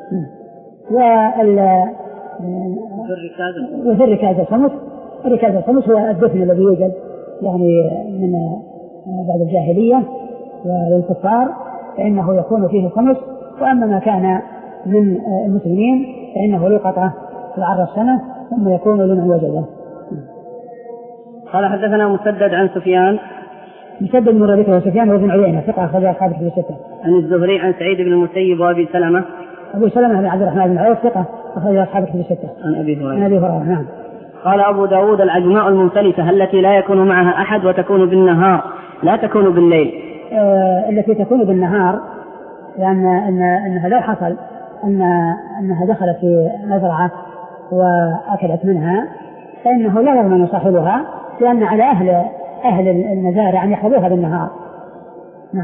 وفي الركاز الخمس، الركاز الخمس هو الدفن الذي يوجد يعني من بعد الجاهلية والكفار فإنه يكون فيه الخمس، وأما ما كان من المسلمين فإنه لقطة في عرض السنة ثم يكون لمن وجده. قال حدثنا مسدد عن سفيان، مسدد من ربيعة وسفيان وابن عيينة ثقة أخرج أصحاب الكتب الستة. عن الزهري عن سعيد بن المسيب وأبي سلمة، أبو سلمة بن عبد الرحمن بن عوف ثقة أخرج أصحاب الكتب الستة. عن أبي هريرة. عن أبي هريرة نعم. قال أبو داود العجماء المنفلتة التي لا يكون معها أحد وتكون بالنهار لا تكون بالليل. آه التي تكون بالنهار لأن إن أنها لو حصل أن أنها دخلت في مزرعة وأكلت منها فإنه لا يضمن صاحبها، لأن على أهل أهل المزارع أن يحفظوها بالنهار. نعم.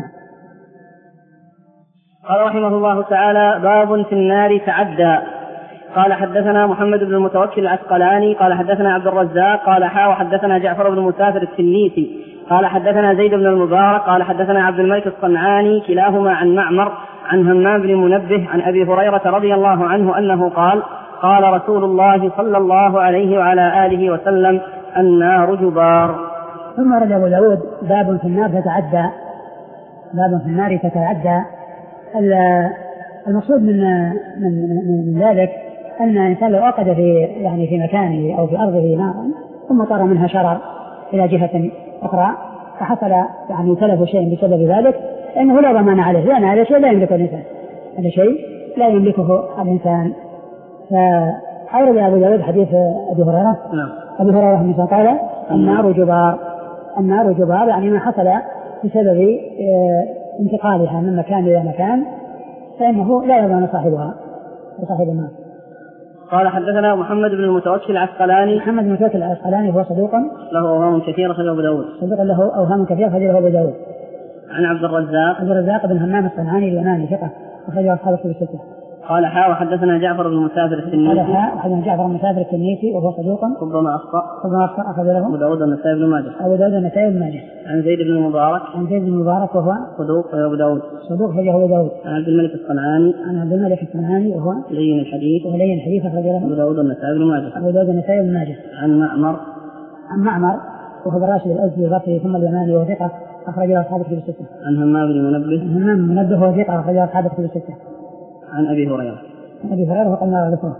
قال رحمه الله تعالى باب في النار تعدى. قال حدثنا محمد بن المتوكل العسقلاني قال حدثنا عبد الرزاق قال حا وحدثنا جعفر بن مسافر التنيسي قال حدثنا زيد بن المبارك قال حدثنا عبد الملك الصنعاني كلاهما عن معمر عن همام بن منبه عن أبي هريرة رضي الله عنه أنه قال قال رسول الله صلى الله عليه وعلى آله وسلم النار جبار. ثم رد أبو داود باب في النار تتعدى. باب في النار تتعدى. المقصود من من من ذلك أن الإنسان لو أوقد في يعني في مكانه أو في أرضه نارا ثم طار منها شرر إلى جهة أخرى فحصل يعني تلف شيء بسبب ذلك فإنه لا ضمان عليه، لأن هذا شيء لا يملكه الإنسان، هذا شيء لا يملكه الإنسان. فأورد أبو داود حديث أبي هريرة أبي هريرة مثلا قال النار جبار. النار جبار يعني ما حصل بسبب انتقالها من مكان إلى مكان فإنه لا يضمن صاحبها وصاحب النار. قال حدثنا محمد بن المتوكل العسقلاني. محمد بن المتوكل العسقلاني هو صدوق له أوهام كثيرة أخرجه أبو داود. صدوق له أوهام كثيرة أخرجه أبو داود. عن عبد الرزاق عبد الرزاق بن همام الصنعاني اليماني ثقة أخرجه أصحاب الكتب الستة. قال حا وحدثنا جعفر بن مسافر التنيسي. قال حا وحدثنا جعفر بن مسافر التنيسي وهو صدوق ربما أخطأ ربما أخطأ أخرج له أبو داود والنسائي بن ماجه. أبو داود والنسائي بن ماجه. عن زيد بن المبارك عن زيد بن المبارك وهو صدوق أبو داود صدوق أخرجه أبو داود. عن عبد الملك الصنعاني عن عبد الملك الصنعاني وهو لين الحديث وهو لين الحديث أخرج له أبو داود والنسائي بن ماجه. أبو داود والنسائي بن ماجه. عن معمر عن معمر وهو الراشد الأزدي البصري ثم اليماني وهو ثقة أخرج له أصحاب الكتب الستة. عن همام بن منبه عن همام بن منبه وهو ثقة أخرج له أصحاب الكتب الستة. عن أبي هريرة عن أبي هريرة وقال ما ذكره.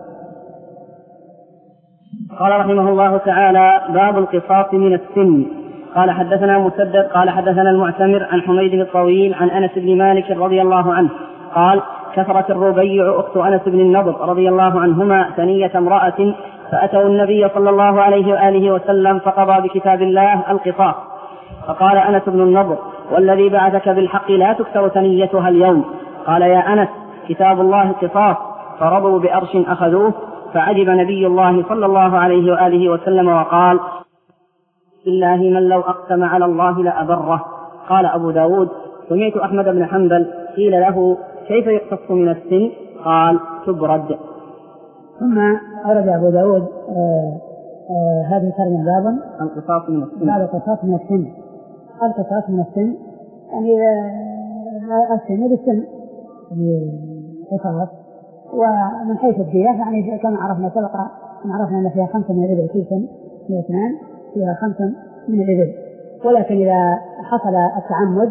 قال رحمه الله تعالى باب القصاص من السن. قال حدثنا مسدد قال حدثنا المعتمر عن حميد الطويل عن أنس بن مالك رضي الله عنه قال كثرت الربيع أخت أنس بن النضر رضي الله عنهما ثنية امرأة فأتوا النبي صلى الله عليه وآله وسلم فقضى بكتاب الله القصاص فقال أنس بن النضر والذي بعثك بالحق لا تكثر ثنيتها اليوم. قال يا أنس كتاب الله القصاص فرضوا بأرش أخذوه فعجب نبي الله صلى الله عليه وآله وسلم وقال بالله من لو أقسم على الله لأبره. قال أبو داود سمعت أحمد بن حنبل قيل له كيف يقتص من السن قال تبرد. ثم أورد أبو داود آه آه هذه الترجمة بابا القصاص من السن. باب القصاص من السن. القصاص من السن يعني آه السن بالسن القصاص. ومن حيث الدية يعني كما عرفنا سبق أن عرفنا أن فيها خمسة من الإبل كل سن من اثنان فيها خمسة من الإبل، ولكن إذا حصل التعمد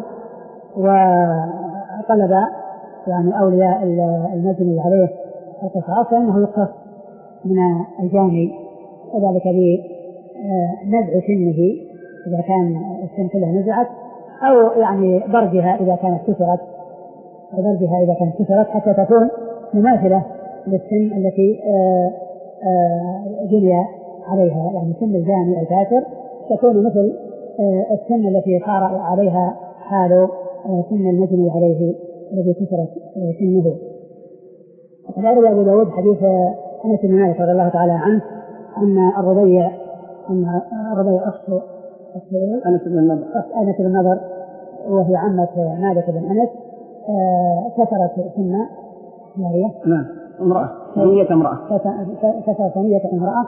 وطلب يعني أولياء المجني عليه القصاص فإنه يقتص من الجاني وذلك بنزع سنه إذا كان السن كلها نزعت أو يعني ضربها إذا كانت كسرت أو ضربها إذا كانت كسرت حتى تكون مماثلة للسن التي جني عليها، يعني سن الجاني الكافر تكون مثل السن التي صار عليها حال سن المجني عليه الذي كسرت سنه. وقد أورد أبو داود حديث أنس بن مالك رضي الله تعالى عنه أن الربيع أن الربيع أخت أنس بن النضر أنس بن النضر وهي عمة مالك بن أنس كسرت سن جارية نعم امرأة ثنية امرأة كسرت ثنية امرأة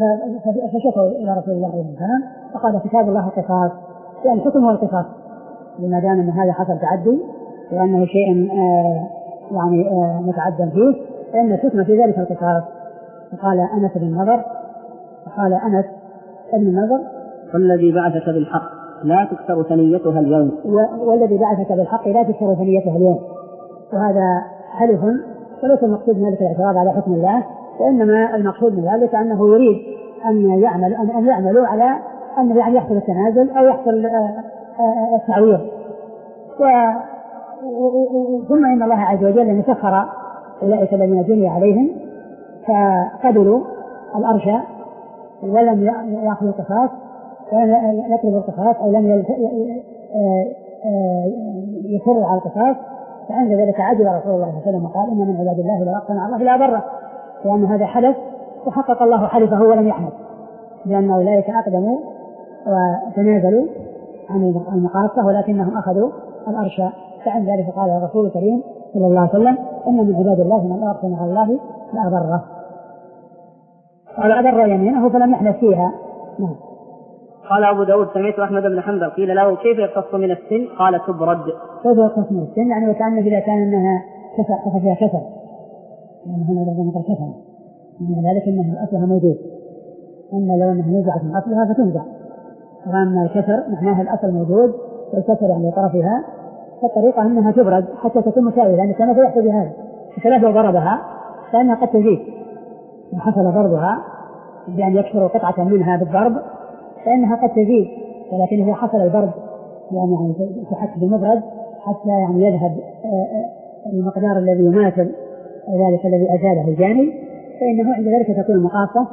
فشكوا إلى رسول الله عليه الصلاة والسلام فقال كتاب الله القصاص، يعني حكمه القصاص لما دام أن هذا حصل تعدي وأنه شيء آه يعني آه متعدى فيه فإن الحكم في ذلك القصاص. فقال أنس بن النضر فقال أنس بن النضر والذي بعثك بالحق لا تكسر ثنيتها اليوم والذي بعثك بالحق لا تكسر ثنيتها اليوم. وهذا حلف وليس المقصود من ذلك الاعتراض على حكم الله، وإنما المقصود من ذلك أنه يريد أن يعمل أن يعملوا على أن يعني يحصل التنازل أو يحصل التعويض. ثم إن الله عز وجل سخر أولئك الذين جني عليهم فقبلوا الأرشى ولم يأخذوا القصاص ولم يطلبوا القصاص أو لم يصروا على القصاص، فعند ذلك عجل رسول الله صلى الله عليه وسلم وقال إن من عباد الله لو أقسم على الله لا بره، لأن هذا حدث وحقق الله حلفه ولم يحمد، لأن أولئك أقدموا وتنازلوا عن المقاصة ولكنهم أخذوا الأرشى. فعند ذلك قال الرسول الكريم صلى الله عليه وسلم إن من عباد الله من أقسم على الله لا بره، قال أبر يمينه فلم يحنث فيها. نعم. قال أبو داود سمعت أحمد بن حنبل قيل له كيف يقتص من السن؟ قال تبرد. كيف يقتص من السن؟ يعني وكأن إذا كان أنها كسر فيها كسر، يعني هنا لازم نقول كسر، من ذلك أنه أصلها موجود، أن لو أنها نزعت من أصلها فتنزع، وأن الكسر معناها الأصل موجود والكسر يعني طرفها، فالطريقة أنها تبرد حتى تكون مساوية، لأن كما سيحصل بهذا فثلاث ضربها فإنها قد تزيد، وحصل ضربها بأن يكسر قطعة منها بالضرب فإنها قد تزيد، ولكن إذا حصل البرد يعني يعني تحك بالمبرد حتى يعني يذهب المقدار الذي يماثل ذلك الذي أزاله الجاني، فإنه عند ذلك تكون المقاصة.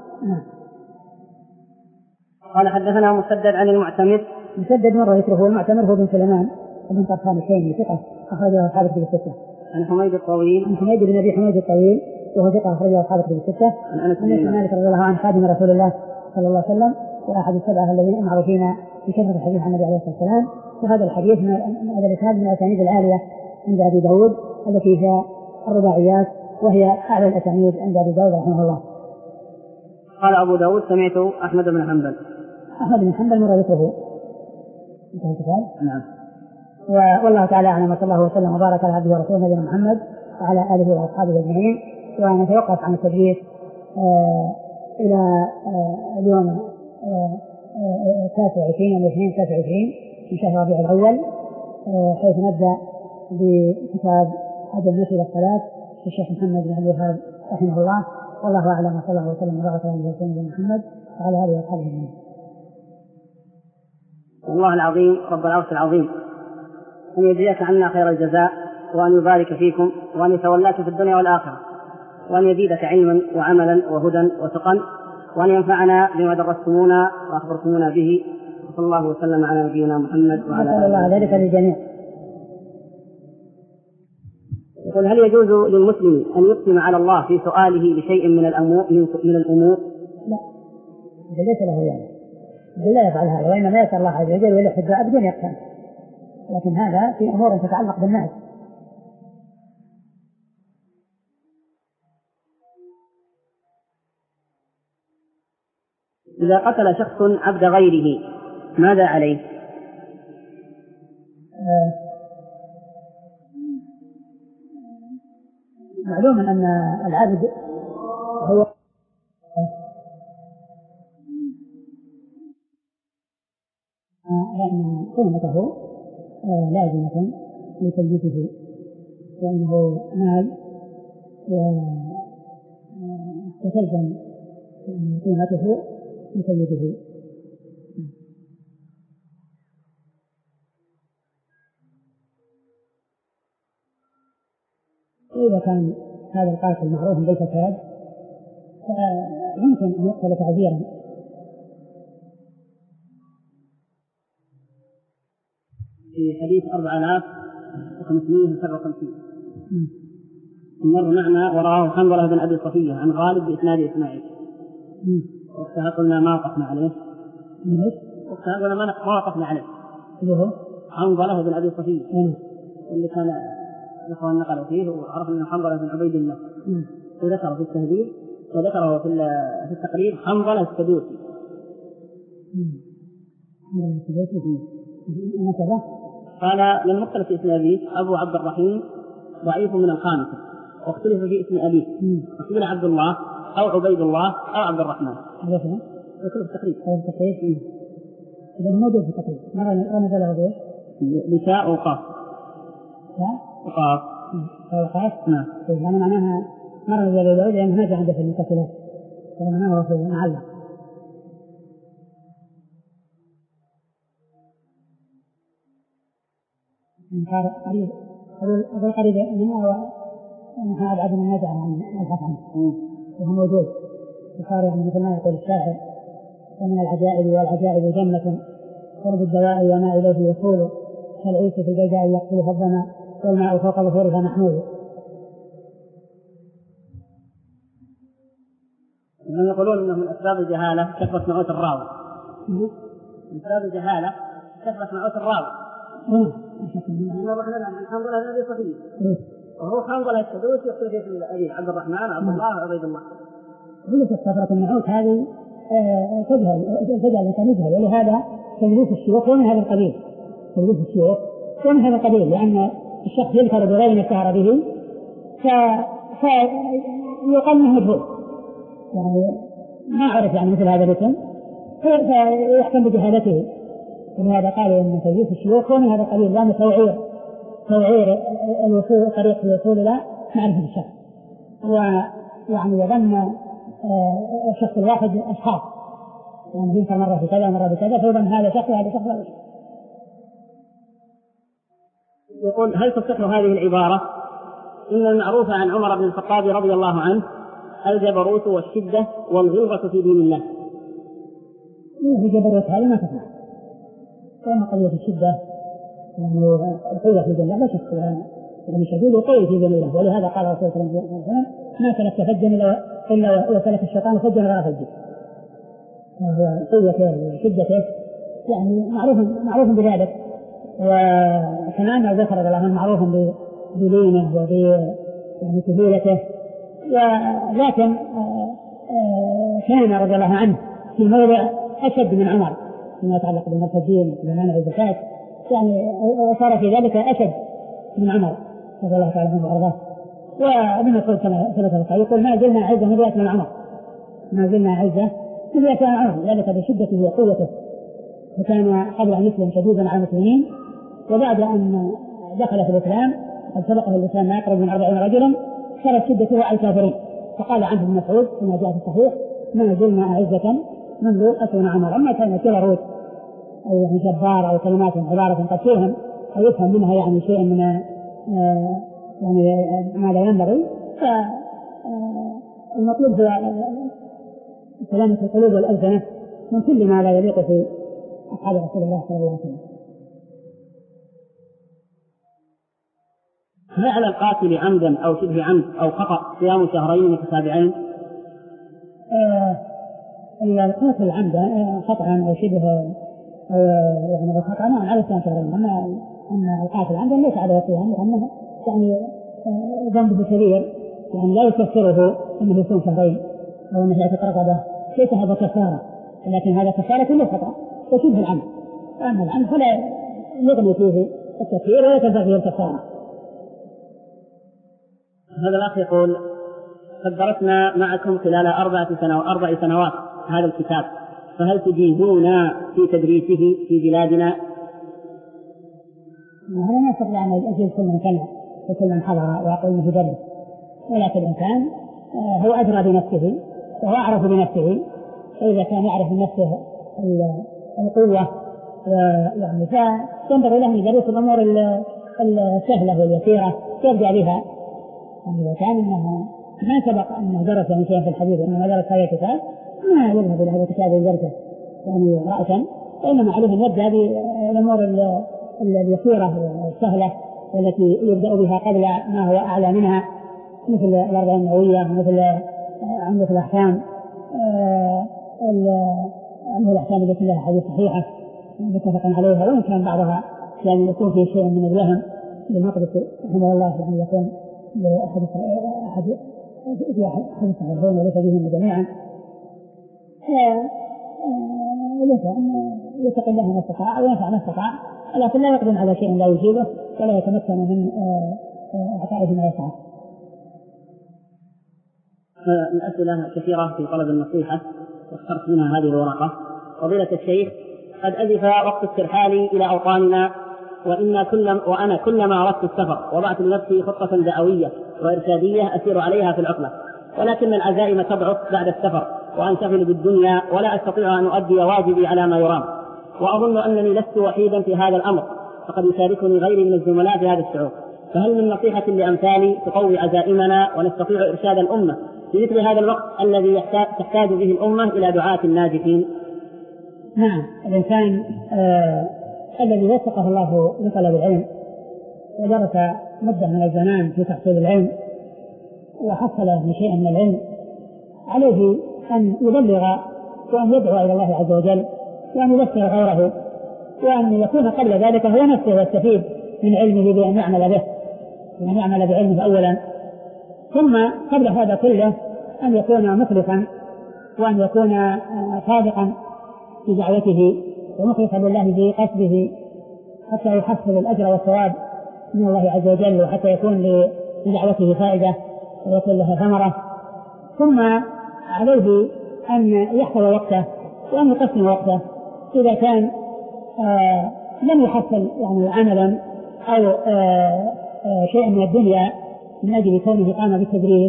قال حدثنا مسدد عن المعتمر. مسدد مرة يكره، المعتمر هو بن سليمان وبن طرخان الشيمي ثقة أخرجه أصحاب الكتب الستة. عن حميد الطويل. عن حميد بن أبي حميد الطويل وهو ثقة أخرجه أصحاب الكتب الستة. عن أنس بن مالك رضي الله عنه خادم رسول الله صلى الله عليه وسلم وأحد السبعة الذين معروفين بكثرة الحديث عن النبي عليه الصلاة والسلام. وهذا الحديث من هذا الإسناد من الأسانيد العالية عند أبي داود التي فيها الرباعيات، وهي أعلى الأسانيد عند أبي داود رحمه الله. قال أبو داود سمعت أحمد بن حنبل. أحمد بن حنبل مرة ذكره انتهى الكتاب. نعم. والله تعالى أعلم، وصلى الله وسلم وبارك على عبده ورسوله نبينا محمد وعلى آله وأصحابه أجمعين. ونتوقف عن التدريس آه إلى آه اليوم تاسع وعشرين والاثنين تاسع وعشرين من شهر ربيع الأول، آه حيث نبدأ بكتاب أدب المشي إلى الصلاة للشيخ محمد بن عبد الوهاب رحمه الله. والله أعلم، وصلى الله وسلم وبارك على نبينا محمد وعلى آله وأصحابه أجمعين. والله العظيم رب العرش العظيم أن يجزيك عنا خير الجزاء، وأن يبارك فيكم، وأن يتولاك في الدنيا والآخرة، وأن يزيدك علما وعملا وهدى وتقى، وأن ينفعنا بما درستمونا وأخبرتمونا به. وصلى الله وسلم على نبينا محمد وعلى آله. الله ذلك للجميع. يقول هل يجوز للمسلم أن يقسم على الله في سؤاله لشيء من الأمور من الأمور؟ لا، ليس له يعني، لا يفعل هذا، وإنما يسأل الله عز وجل ويلح الدعاء بدون يقسم، لكن هذا في أمور تتعلق بالناس. إذا قتل شخص عبد غيره ماذا عليه؟ آه معلوم أن العبد هو لأن قيمته لازمة لتلبيته، لأنه مال وتلزم قيمته لتلبيته. وإذا كان هذا القاتل معروف بالفساد فيمكن أن يقتل تعزيرا. في حديث أربعة آلاف وخمسمائة وسبعة وخمسين مر معنا وراه حنظلة بن أبي صفية عن غالب بإسناد إسماعيل، وقتها قلنا ما وقفنا عليه وقتها قلنا ما وقفنا عليه حنظلة بن أبي صفية اللي كان الإخوان نقلوا فيه، وعرفنا أنه حنظلة بن عبيد الله، وذكره في التهذيب وذكره في في التقرير حنظلة السدوسي. نكبة قال لم يختلف في اسم أبيه أبو عبد الرحيم ضعيف من الخامسة، واختلف في اسم أبيه فقيل عبد الله أو عبيد الله أو عبد الرحمن. هذا شنو؟ يكون في التقريب. هذا التقريب. إذا موجود في التقريب. مرة نزله به. بشاء وقاف. شاء وقاف. وقاف. نعم. يعني معناها مرة نزله به لأنه ما جاء عنده في المتصلات. فمعناه هو في المعلق. قال قريب أقول قريب منه ونحن أبعد من نجعل عن البحث عنه وهو موجود. وصار يعني مثل ما يقول الشاعر ومن العجائب والعجائب جنة قرب الدواء وما إليه يصول كالعيش في الجيجاء يقتله الظما والماء فوق ظهورها محمول. هم يقولون انه من اسباب الجهاله كثره نعوت الراوي. من اسباب الجهاله كثره نعوت الراوي. نحن رحنا عن حنظله بن ابي صفيه وهو حنظله السدوسي يقول في ابي عبد الرحمن عبد الله عبيد الله. ليست كثره النعوت هذه تجهل تجعل الانسان يجهل، ولهذا تدريس الشيوخ ومن هذا القبيل. تدريس الشيوخ ومن هذا القبيل لان الشخص يذكر بغير ما اشتهر به فيقال انه مجهول، يعني ما عرف يعني مثل هذا الاسم فيحكم بجهالته. ولهذا قالوا ان تدريس الشيوخ ومن هذا القبيل لان توعير توعير الوصول طريق الوصول الى معرفه الشخص، ويعني يظن الشخص الواحد اشخاص يعني يذكر مره في كذا مره بكذا فيظن هذا شخص وهذا شخص وهذا شخص. يقول هل تصح هذه العباره ان المعروف عن عمر بن الخطاب رضي الله عنه الجبروت والشده والغلظه في دين الله؟ في جبروت هذه ما تصح، وما قضيه الشده يعني القوه في دين الله لا شك يعني شديد وقوي في دين الله. ولهذا قال رسول الله صلى الله عليه وسلم ما سلك فجا الا وسلك الشيطان فجا غير فجه. قوته وشدته يعني معروف معروف بذلك. وكمان ذكر الله معروف بدينه وب يعني سهولته. ولكن كان رضي الله عنه في موضع أشد من عمر فيما يتعلق بالمرتدين ومنع الزكاة، يعني وصار في ذلك أشد من عمر رضي الله تعالى عنه وأرضاه. وابن مسعود كما ثبت يقول ما زلنا عزة مئة من عمر، ما زلنا عزة مئة من عمر، ذلك بشدته وقوته. وكان قبل أن يسلم شديدا على المسلمين، وبعد أن دخل في الإسلام قد سبقه الإسلام ما يقرب من أربعين رجلا صارت شدته على الكافرين. فقال عنه ابن مسعود كما جاء في الصحيح ما زلنا أعزة منذ أسلم عمر. أما كان كبروت أو يعني جبار أو كلمات عبارة قد تفهم أو يفهم منها يعني شيء من آه يعني ما لا ينبغي، فالمطلوب هو سلامة القلوب والألسنة من كل ما لا يليق في أصحاب رسول الله صلى الله عليه وسلم. هل على القاتل عمدا أو شبه عمد أو خطأ صيام شهرين متتابعين؟ آه القاتل عمدا خطأ أو شبه أو يعني خطأ نعم على صيام شهرين. أما أن القاتل عمدا ليس على صيام لأنه يعني ذنبه كبير يعني لا يكفره أنه يصوم شهرين أو أنه يعتق رقبة، ليس هذا كفارة، لكن هذا كفارة كله خطأ وشبه العمد. أما العمد فلا يغني فيه التكفير ولا تنفع فيه الكفارة. هذا الأخ يقول قد درسنا معكم خلال أربعة سنوات أربع سنوات هذا الكتاب، فهل تجيزون في تدريسه في بلادنا؟ هذا ما يستطيع أن يجيز كل من كان وكل من حضر ويقول انه يدرس، ولكن الانسان هو ادرى بنفسه وهو اعرف بنفسه، فاذا كان يعرف بنفسه القوه يعني فينبغي له ان يدرس الامور السهله واليسيره يبدا بها. يعني اذا كان انه ما سبق انه درس يعني شيئا في الحديث انه درس هذا الكتاب ما يذهب الى هذا الكتاب ويدرسه يعني راسا، وانما عليه ان يبدا بالامور اليسيره والسهله التي يبدأ بها قبل ما هو أعلى منها، مثل الأربعين النووية، مثل عمدة الأحكام، عمدة الأحكام التي لها حديث صحيحة متفق عليها، وإن كان بعضها يعني يكون فيه شيء من الوهم للمقدسي رحمه الله، يعني يكون لأحد أحد أحد الصحيحين وليس بهم جميعا. ليس أن يتقي الله ما استطاع وينفع ما استطاع، لكن لا يقدم على شيء لا يجيبه ولا يتمكن من إعطائه ما يسعى. الأسئلة كثيرة في طلب النصيحة واخترت منها هذه الورقة. فضيلة الشيخ، قد أزف وقت استرحالي إلى أوطاننا، وإن كل وأنا كلما أردت السفر وضعت لنفسي خطة دعوية وإرشادية أسير عليها في العطلة، ولكن العزائم تضعف بعد السفر وأنشغل بالدنيا ولا أستطيع أن أؤدي واجبي على ما يرام، وأظن أنني لست وحيدا في هذا الأمر، فقد يشاركني غيري من الزملاء في هذا الشعور. فهل من نصيحة لأمثالي تقوي عزائمنا ونستطيع إرشاد الأمة في مثل هذا الوقت الذي تحتاج به الأمة إلى دعاة ناجحين؟ نعم، الإنسان آه الذي وفقه الله لطلب العلم ودرس مدة من الزمان في تحصيل العلم وحصل من شيء من العلم، عليه أن يبلغ وأن يدعو إلى الله عز وجل وأن يذكر غيره، وأن يكون قبل ذلك هو نفسه يستفيد من علمه بأن يعمل به وأن يعمل بعلمه أولا، ثم قبل هذا كله أن يكون مخلصا وأن يكون صادقا في دعوته ومخلصا لله في قصده حتى يحصل الأجر والثواب من الله عز وجل، وحتى يكون لدعوته فائدة ويكون لها ثمرة. ثم عليه أن يحفظ وقته وأن يقسم وقته، إذا كان آه لم يحصل يعني عملا أو آه آه شيء من الدنيا من أجل كونه قام بالتدريس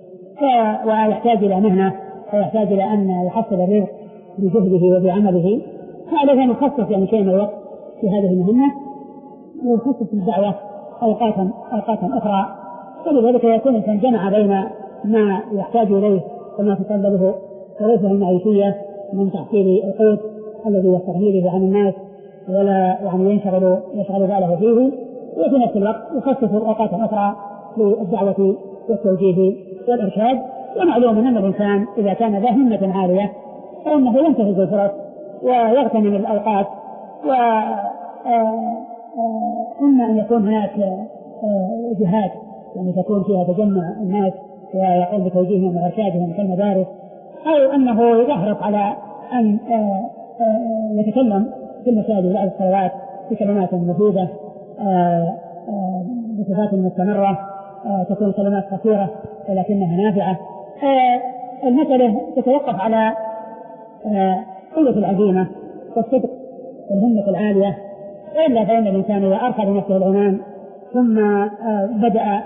ويحتاج إلى مهنة ويحتاج إلى أن يحصل الرزق بجهده وبعمله، فعليه أن يخصص يعني شيء من الوقت في هذه المهمة ويخصص الدعوة أوقاتا أوقاتا أخرى. ولذلك يكون الإنسان جمع بين ما يحتاج إليه وما تطلبه وليس المعيشية من تحصيل القوت الذي يستغني به عن الناس ولا يعني ينشغل يشغل باله فيه، وفي نفس الوقت يخصص أوقاتا أخرى للدعوة والتوجيه والإرشاد. ومعلوم أن الإنسان إذا كان ذا همة عالية فإنه ينتهز الفرص ويغتنم الأوقات، وإما أن يكون هناك جهات يعني تكون فيها تجمع الناس ويقوم بتوجيههم وإرشادهم كالمدارس، أو أنه يحرص على أن يتكلم في المساجد بعد الصلوات بكلمات مفيدة بصفات مستمرة، تكون كلمات قصيرة ولكنها نافعة. المسألة تتوقف على قوة العزيمة والصدق والهمة العالية، وإلا فإن الإنسان إذا أرخى لنفسه العنان ثم بدأ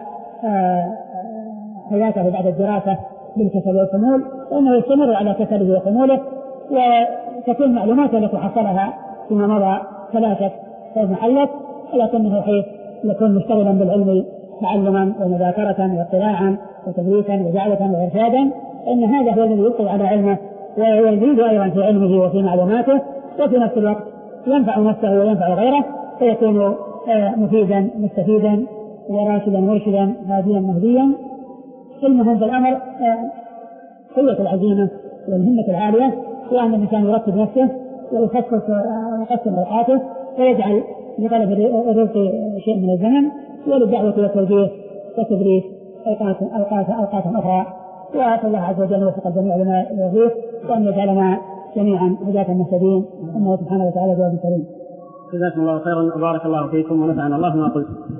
حياته بعد الدراسة بالكسل والخمول فإنه يستمر على كسله وخموله، وتكون معلوماته التي حصلها فيما مضى ثلاثة فإذ محلت، ولكنه حيث يكون مشتغلا بالعلم تعلما ومذاكرة واطلاعا وتدريسا ودعوة وإرشادا، إن هذا هو الذي يبقي على علمه ويزيد أيضا في علمه وفي معلوماته، وفي نفس الوقت ينفع نفسه وينفع غيره، فيكون مفيدا مستفيدا وراشدا مرشدا هاديا مهديا. المهم في الأمر قوة العزيمة والهمة العالية، وأن الإنسان يرتب نفسه ويخصص ويقسم أوقاته ويجعل لطلب الرزق شيء من الزمن وللدعوة والتوجيه والتدريس أوقات أوقات أوقات أخرى. وأسأل الله عز وجل وفق الجميع لما يرضيه، وأن يجعلنا جميعا هداة مهتدين، إنه سبحانه وتعالى جواد كريم. جزاكم الله خيرا وبارك الله فيكم ونفعنا الله ما قلت.